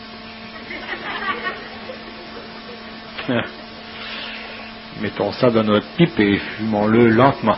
Mettons ça dans notre pipe et fumons-le lentement.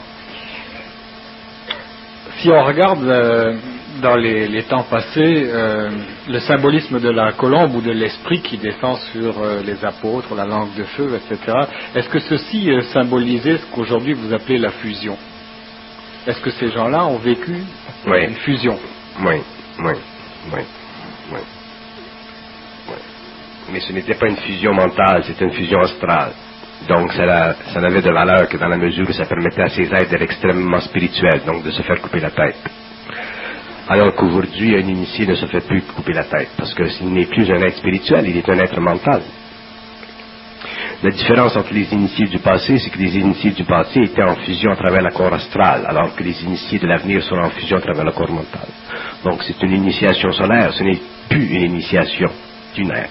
Si on regarde euh, dans les, les temps passés, euh, le symbolisme de la colombe ou de l'esprit qui descend sur euh, les apôtres, la langue de feu, et cetera, est-ce que ceci euh, symbolisait ce qu'aujourd'hui vous appelez la fusion? Est-ce que ces gens-là ont vécu oui. une fusion? Oui, oui, oui, oui. oui. Mais ce n'était pas une fusion mentale, c'était une fusion astrale. Donc ça, la, ça n'avait de valeur que dans la mesure où ça permettait à ces êtres d'être extrêmement spirituels, donc de se faire couper la tête. Alors qu'aujourd'hui, un initié ne se fait plus couper la tête, parce que s'il n'est plus un être spirituel, il est un être mental. La différence entre les initiés du passé, c'est que les initiés du passé étaient en fusion à travers la corps astral, alors que les initiés de l'avenir seront en fusion à travers le corps mental. Donc c'est une initiation solaire, ce n'est plus une initiation d'une être.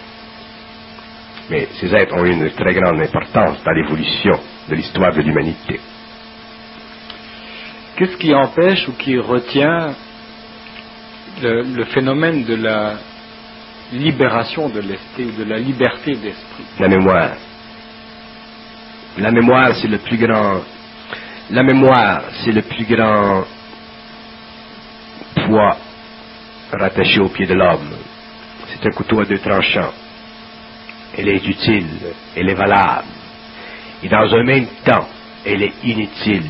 Mais ces êtres ont une très grande importance dans l'évolution de l'histoire de l'humanité. Qu'est-ce qui empêche ou qui retient le, le phénomène de la libération de l'esprit, de la liberté d'esprit? La mémoire. La mémoire, c'est le plus grand... La mémoire, c'est le plus grand poids rattaché au pied de l'homme. C'est un couteau à deux tranchants. Elle est utile, elle est valable. Et dans un même temps, elle est inutile.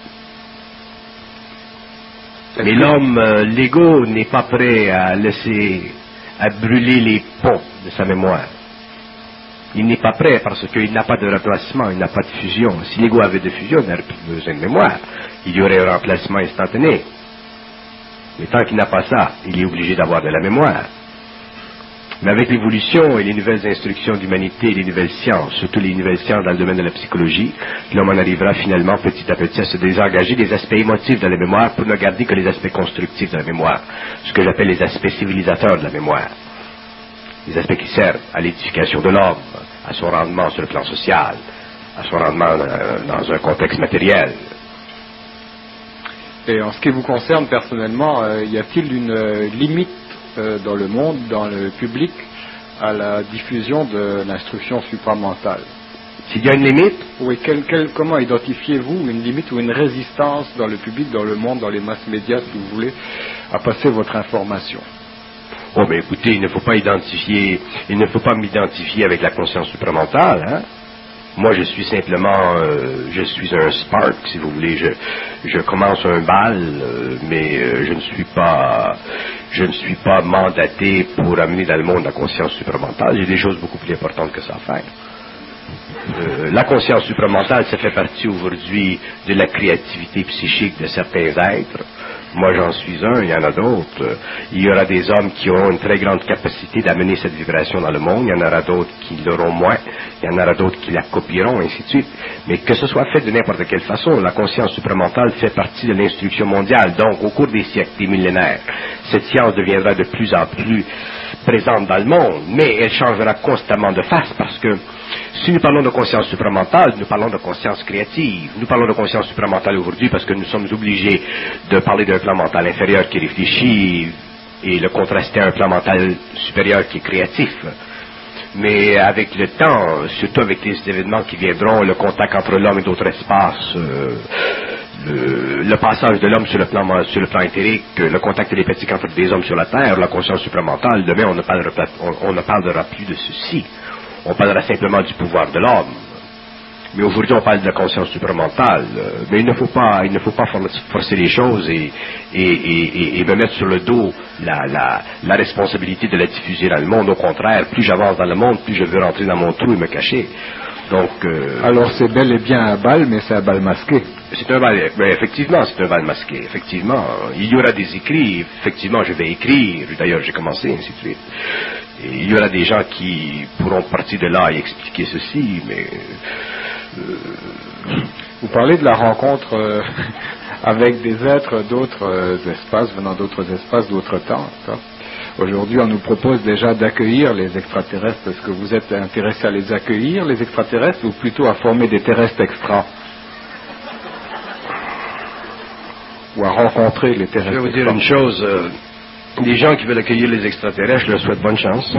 Mais l'homme, euh, l'ego, n'est pas prêt à laisser, à brûler les ponts de sa mémoire. Il n'est pas prêt parce qu'il n'a pas de remplacement, il n'a pas de fusion. Si l'ego avait de fusion, il n'aurait plus besoin de mémoire. Il y aurait un remplacement instantané. Mais tant qu'il n'a pas ça, il est obligé d'avoir de la mémoire. Mais avec l'évolution et les nouvelles instructions d'humanité et les nouvelles sciences, surtout les nouvelles sciences dans le domaine de la psychologie, l'homme en arrivera finalement petit à petit à se désengager des aspects émotifs de la mémoire pour ne garder que les aspects constructifs de la mémoire, ce que j'appelle les aspects civilisateurs de la mémoire. Les aspects qui servent à l'édification de l'homme, à son rendement sur le plan social, à son rendement dans un contexte matériel. Et en ce qui vous concerne personnellement, euh, y a-t-il une euh, limite euh, dans le monde, dans le public, à la diffusion de l'instruction supramentale? S'il y a une limite? Oui, quel, quel, comment identifiez-vous une limite ou une résistance dans le public, dans le monde, dans les masses médias, si vous voulez, à passer votre information? Oh, mais écoutez, il ne faut pas identifier, il ne faut pas m'identifier avec la conscience supramentale, hein? Moi, je suis simplement, euh, je suis un spark, si vous voulez. Je, je commence un bal, euh, mais euh, je ne suis pas, je ne suis pas mandaté pour amener dans le monde la conscience supramentale. J'ai des choses beaucoup plus importantes que ça à faire. Euh, la conscience supramentale, ça fait partie aujourd'hui de la créativité psychique de certains êtres. Moi, j'en suis un, il y en a d'autres. Il y aura des hommes qui auront une très grande capacité d'amener cette vibration dans le monde. Il y en aura d'autres qui l'auront moins. Il y en aura d'autres qui la copieront, ainsi de suite. Mais que ce soit fait de n'importe quelle façon, la conscience supramentale fait partie de l'instruction mondiale. Donc, au cours des siècles, des millénaires, cette science deviendra de plus en plus présente dans le monde, mais elle changera constamment de face parce que si nous parlons de conscience supramentale, nous parlons de conscience créative. Nous parlons de conscience supramentale aujourd'hui parce que nous sommes obligés de parler d'un plan mental inférieur qui réfléchit et le contraster à un plan mental supérieur qui est créatif. Mais avec le temps, surtout avec les événements qui viendront, le contact entre l'homme et d'autres espaces, euh, le, le passage de l'homme sur le plan sur le plan éthérique, le contact télépathique entre des hommes sur la Terre, la conscience supramentale, demain on ne parlera, on, on ne parlera plus de ceci. On parlera simplement du pouvoir de l'homme. Mais aujourd'hui, on parle de la conscience supramentale. Mais il ne faut pas, il ne faut pas forcer les choses et, et, et, et me mettre sur le dos la, la, la responsabilité de la diffuser dans le monde. Au contraire, plus j'avance dans le monde, plus je veux rentrer dans mon trou et me cacher. Donc, euh, alors c'est bel et bien un bal, mais c'est un bal masqué. C'est un bal, ben, effectivement, c'est un bal masqué. Effectivement, il y aura des écrits. Effectivement, je vais écrire. D'ailleurs, j'ai commencé, ainsi de suite. Et il y aura des gens qui pourront partir de là et expliquer ceci, mais Euh... Vous parlez de la rencontre euh, avec des êtres d'autres euh, espaces, venant d'autres espaces, d'autres temps. Ça. Aujourd'hui, on nous propose déjà d'accueillir les extraterrestres. Est-ce que vous êtes intéressé à les accueillir, les extraterrestres, ou plutôt à former des terrestres extra? Ou à rencontrer les terrestres? Je vais vous extra. dire une chose. Euh, les gens qui veulent accueillir les extraterrestres, je leur souhaite bonne chance.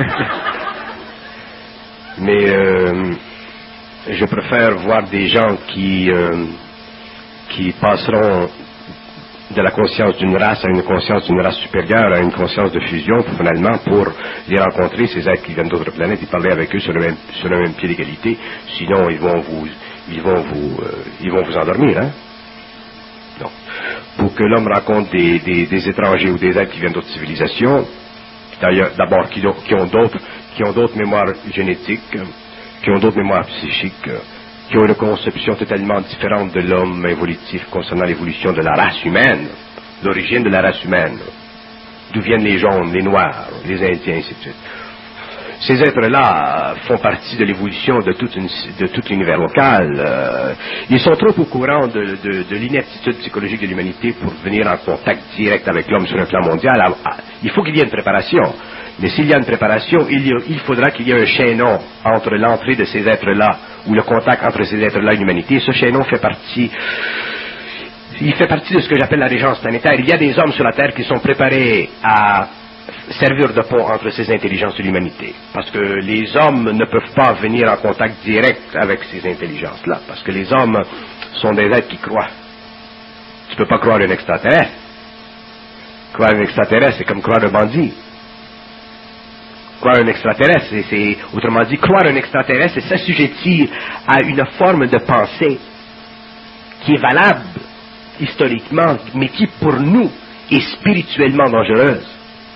Mais euh, je préfère voir des gens qui, euh, qui passeront de la conscience d'une race à une conscience d'une race supérieure, à une conscience de fusion, finalement, pour les rencontrer, ces êtres qui viennent d'autres planètes, et parler avec eux sur le même, sur le même pied d'égalité. Sinon, ils vont vous, ils vont vous, euh, ils vont vous endormir, hein. Non. Pour que l'homme rencontre des, des, des étrangers ou des êtres qui viennent d'autres civilisations, d'ailleurs, d'abord, qui, qui ont d'autres, qui ont d'autres mémoires génétiques, qui ont d'autres mémoires psychiques, qui ont une conception totalement différente de l'homme évolutif concernant l'évolution de la race humaine, l'origine de la race humaine, d'où viennent les jaunes, les noirs, les indiens, ainsi de suite. Ces êtres-là font partie de l'évolution de, toute une, de tout l'univers local. Euh, ils sont trop au courant de, de, de l'inaptitude psychologique de l'humanité pour venir en contact direct avec l'homme sur un plan mondial. Il faut qu'il y ait une préparation. Mais s'il y a une préparation, il, y a, il faudra qu'il y ait un chaînon entre l'entrée de ces êtres-là, ou le contact entre ces êtres-là et l'humanité. Ce chaînon fait partie... Il fait partie de ce que j'appelle la régence planétaire. Il y a des hommes sur la Terre qui sont préparés à servir de pont entre ces intelligences et l'humanité. Parce que les hommes ne peuvent pas venir en contact direct avec ces intelligences-là. Parce que les hommes sont des êtres qui croient. Tu ne peux pas croire un extraterrestre. Croire un extraterrestre, c'est comme croire un bandit. Croire un extraterrestre, c'est, c'est, autrement dit, croire un extraterrestre, c'est s'assujettir à une forme de pensée qui est valable historiquement, mais qui pour nous est spirituellement dangereuse.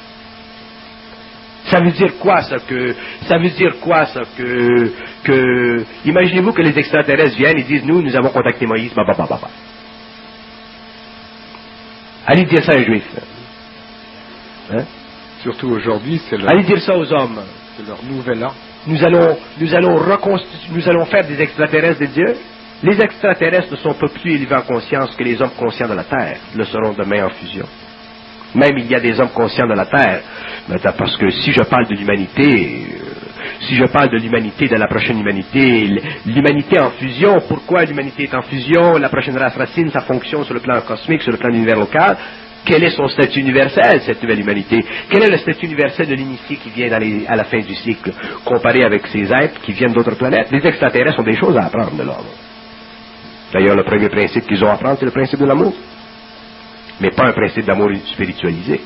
Ça veut dire quoi ça que ça veut dire quoi ça que que imaginez-vous que les extraterrestres viennent et disent nous nous avons contacté Moïse, bah bah bah bah. Allez dire ça à un juif. Hein? Surtout aujourd'hui, c'est leur... Allez dire ça aux hommes. C'est leur nouvel an. Nous allons nous allons reconstituer, nous allons faire des extraterrestres de Dieu. Les extraterrestres ne sont pas plus élevés en conscience que les hommes conscients de la Terre le seront demain en fusion. Même il y a des hommes conscients de la Terre. Parce que si je parle de l'humanité, si je parle de l'humanité, de la prochaine humanité, l'humanité en fusion, pourquoi l'humanité est en fusion, la prochaine race racine, sa fonction sur le plan cosmique, sur le plan de l'univers local, quel est son statut universel, cette nouvelle humanité? Quel est le statut universel de l'initié qui vient dans les, à la fin du cycle, comparé avec ces êtres qui viennent d'autres planètes? Les extraterrestres ont des choses à apprendre de l'homme. D'ailleurs, le premier principe qu'ils ont à apprendre, c'est le principe de l'amour. Mais pas un principe d'amour spiritualisé.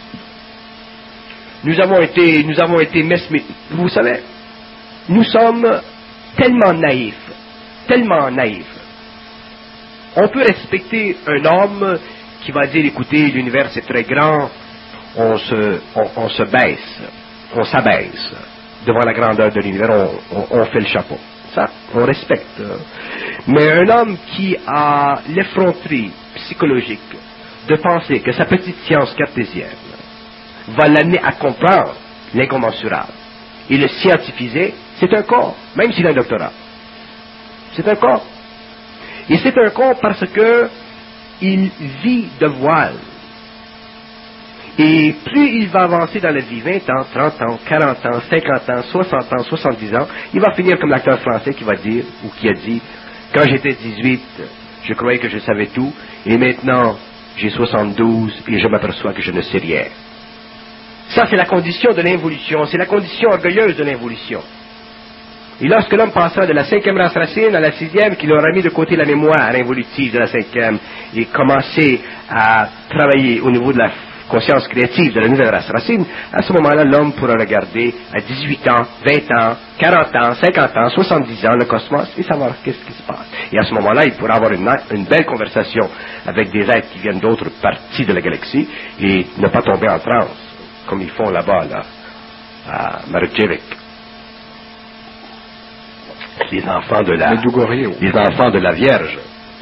Nous avons été, nous avons été mesmé... Vous savez, nous sommes tellement naïfs, tellement naïfs. On peut respecter un homme qui va dire, écoutez, l'univers c'est très grand, on se, on, on se baisse, on s'abaisse devant la grandeur de l'univers, on, on, on fait le chapeau. Ça, on respecte. Mais un homme qui a l'effronterie psychologique de penser que sa petite science cartésienne va l'amener à comprendre l'incommensurable et le scientifiser, c'est un corps, même s'il a un doctorat. C'est un corps. Et c'est un corps parce que il vit de voile. Et plus il va avancer dans la vie, vingt ans, trente ans, quarante ans, cinquante ans, soixante ans, soixante-dix ans, il va finir comme l'acteur français qui va dire, ou qui a dit, quand j'étais dix-huit, je croyais que je savais tout, et maintenant, j'ai soixante-douze et je m'aperçois que je ne sais rien. Ça, c'est la condition de l'involution, c'est la condition orgueilleuse de l'involution. Et lorsque l'homme passera de la cinquième race racine à la sixième, qu'il aura mis de côté la mémoire involutive de la cinquième et commencé à travailler au niveau de la conscience créative de la nouvelle race racine, à ce moment-là, l'homme pourra regarder à dix-huit ans, vingt ans, quarante ans, cinquante ans, soixante-dix ans le cosmos et savoir qu'est-ce qui se passe. Et à ce moment-là, il pourra avoir une, une belle conversation avec des êtres qui viennent d'autres parties de la galaxie et ne pas tomber en transe, comme ils font là-bas, là, à Marojevik. Les enfants de la, les enfants de la Vierge.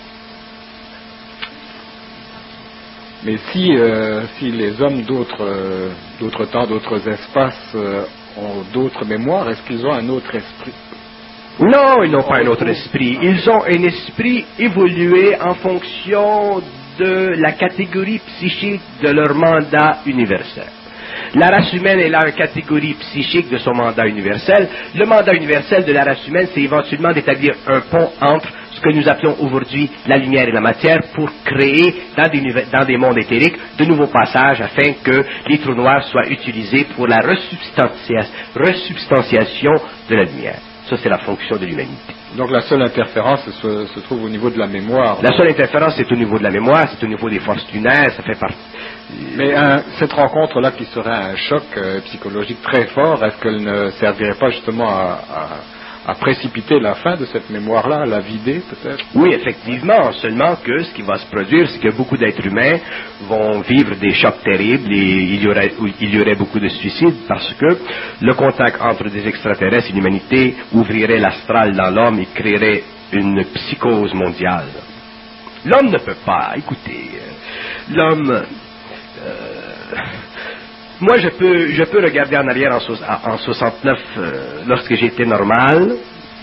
Mais si, euh, si les hommes d'autres, euh, d'autres temps, d'autres espaces euh, ont d'autres mémoires, est-ce qu'ils ont un autre esprit? Non, ils n'ont pas un autre esprit. Ils ont un esprit évolué en fonction de la catégorie psychique de leur mandat universel. La race humaine est la catégorie psychique de son mandat universel. Le mandat universel de la race humaine, c'est éventuellement d'établir un pont entre ce que nous appelons aujourd'hui la lumière et la matière pour créer dans des, dans des mondes éthériques de nouveaux passages afin que les trous noirs soient utilisés pour la resubstantia- resubstantiation de la lumière. Ça, c'est la fonction de l'humanité. Donc la seule interférence se, se trouve au niveau de la mémoire. La seule interférence, c'est au niveau de la mémoire, c'est au niveau des forces lunaires, ça fait partie. Mais un, cette rencontre-là qui serait un choc euh, psychologique très fort, est-ce qu'elle ne servirait pas justement à, à, à précipiter la fin de cette mémoire-là, à la vider peut-être? Oui, effectivement, seulement que ce qui va se produire, c'est que beaucoup d'êtres humains vont vivre des chocs terribles et il y aurait, il y aurait beaucoup de suicides parce que le contact entre des extraterrestres et l'humanité ouvrirait l'astral dans l'homme et créerait une psychose mondiale. L'homme ne peut pas, écoutez, euh, l'homme... Euh, moi, je peux, je peux regarder en arrière en, so, en soixante-neuf, euh, lorsque j'étais normal,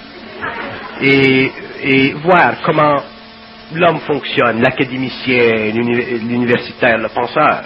et, et voir comment l'homme fonctionne, l'académicien, l'universitaire, le penseur.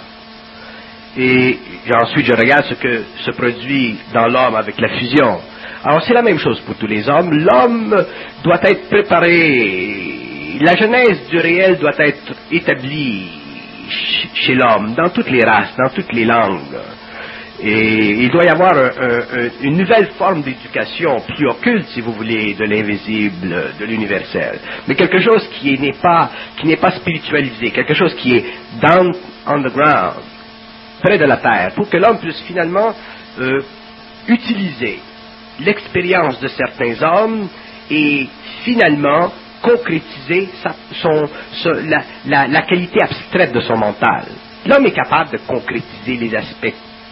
Et ensuite, je regarde ce que se produit dans l'homme avec la fusion. Alors, c'est la même chose pour tous les hommes. L'homme doit être préparé. La genèse du réel doit être établie chez l'homme, dans toutes les races, dans toutes les langues. Et il doit y avoir un, un, une nouvelle forme d'éducation, plus occulte, si vous voulez, de l'invisible, de l'universel. Mais quelque chose qui n'est pas, qui n'est pas spiritualisé, quelque chose qui est down on the ground, près de la terre, pour que l'homme puisse finalement euh, utiliser l'expérience de certains hommes et finalement concrétiser sa, son, son, la, la, la qualité abstraite de son mental. L'homme est capable de concrétiser les aspects,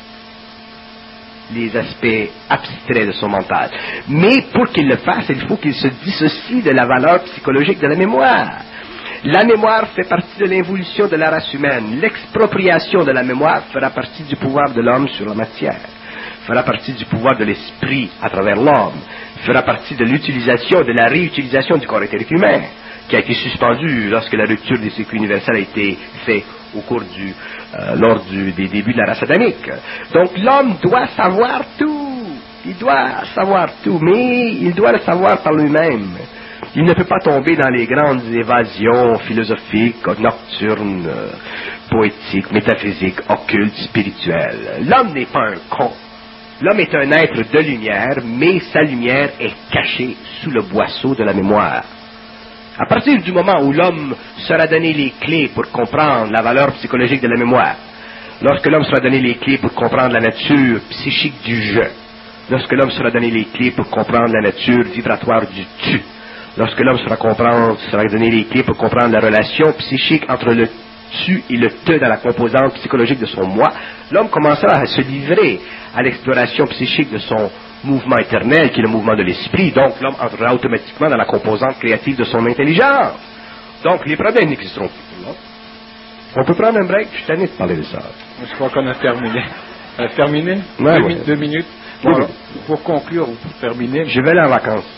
les aspects abstraits de son mental. Mais pour qu'il le fasse, il faut qu'il se dissocie de la valeur psychologique de la mémoire. La mémoire fait partie de l'évolution de la race humaine. L'expropriation de la mémoire fera partie du pouvoir de l'homme sur la matière, fera partie du pouvoir de l'esprit à travers l'homme, fera partie de l'utilisation, de la réutilisation du corps éthérique humain, qui a été suspendu lorsque la rupture des circuits universels a été faite au cours du, euh, lors du, des débuts de la race adamique. Donc l'homme doit savoir tout, il doit savoir tout, mais il doit le savoir par lui-même. Il ne peut pas tomber dans les grandes évasions philosophiques, nocturnes, euh, poétiques, métaphysiques, occultes, spirituelles. L'homme n'est pas un con. L'homme est un être de lumière, mais sa lumière est cachée sous le boisseau de la mémoire. À partir du moment où l'homme sera donné les clés pour comprendre la valeur psychologique de la mémoire, lorsque l'homme sera donné les clés pour comprendre la nature psychique du je, lorsque l'homme sera donné les clés pour comprendre la nature vibratoire du tu, lorsque l'homme sera, sera donné les clés pour comprendre la relation psychique entre le tu et le te dans la composante psychologique de son moi, l'homme commencera à se livrer à l'exploration psychique de son mouvement éternel, qui est le mouvement de l'esprit. Donc, l'homme entrera automatiquement dans la composante créative de son intelligence. Donc, les problèmes n'existeront plus. Non? On peut prendre un break? Je suis tanné de parler de ça. Je crois qu'on a terminé. On a terminé? Ouais, deux, ouais. mi deux minutes. Bon, oui, alors, pour conclure ou pour terminer... Je vais aller en vacances.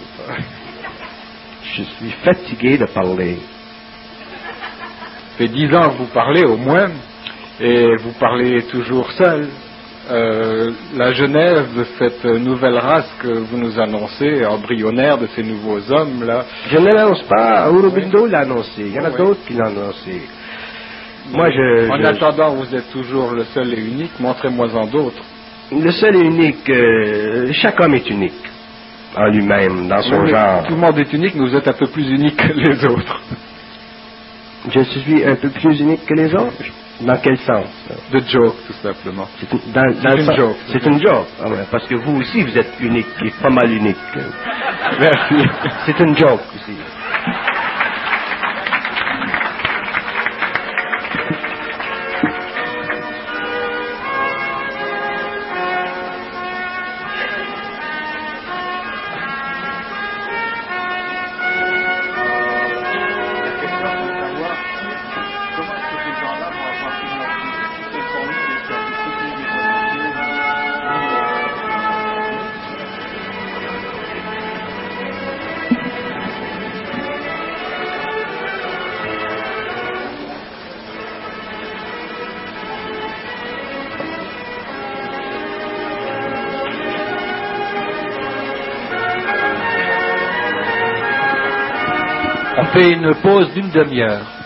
Je suis fatigué de parler. Ça fait dix ans que vous parlez au moins, et vous parlez toujours seul. Euh, la genèse de cette nouvelle race que vous nous annoncez, embryonnaire de ces nouveaux hommes là. Je ne l'annonce pas, Aurobindo oui. l'a annoncé, il y en a oui. d'autres qui l'ont annoncé. Moi, je, en je, attendant, vous êtes toujours le seul et unique, montrez-moi-en d'autres. Le seul et unique, euh, chaque homme est unique en lui-même, dans son oui, genre. Tout le monde est unique, mais vous êtes un peu plus unique que les autres. Je suis un peu plus unique que les autres? Dans quel sens? De joke, tout simplement. C'est une, dans, dans une sens, joke. C'est une joke. Ah ouais, parce que vous aussi, vous êtes unique, et pas mal unique. Merci. C'est une joke aussi. On fait une pause d'une demi-heure.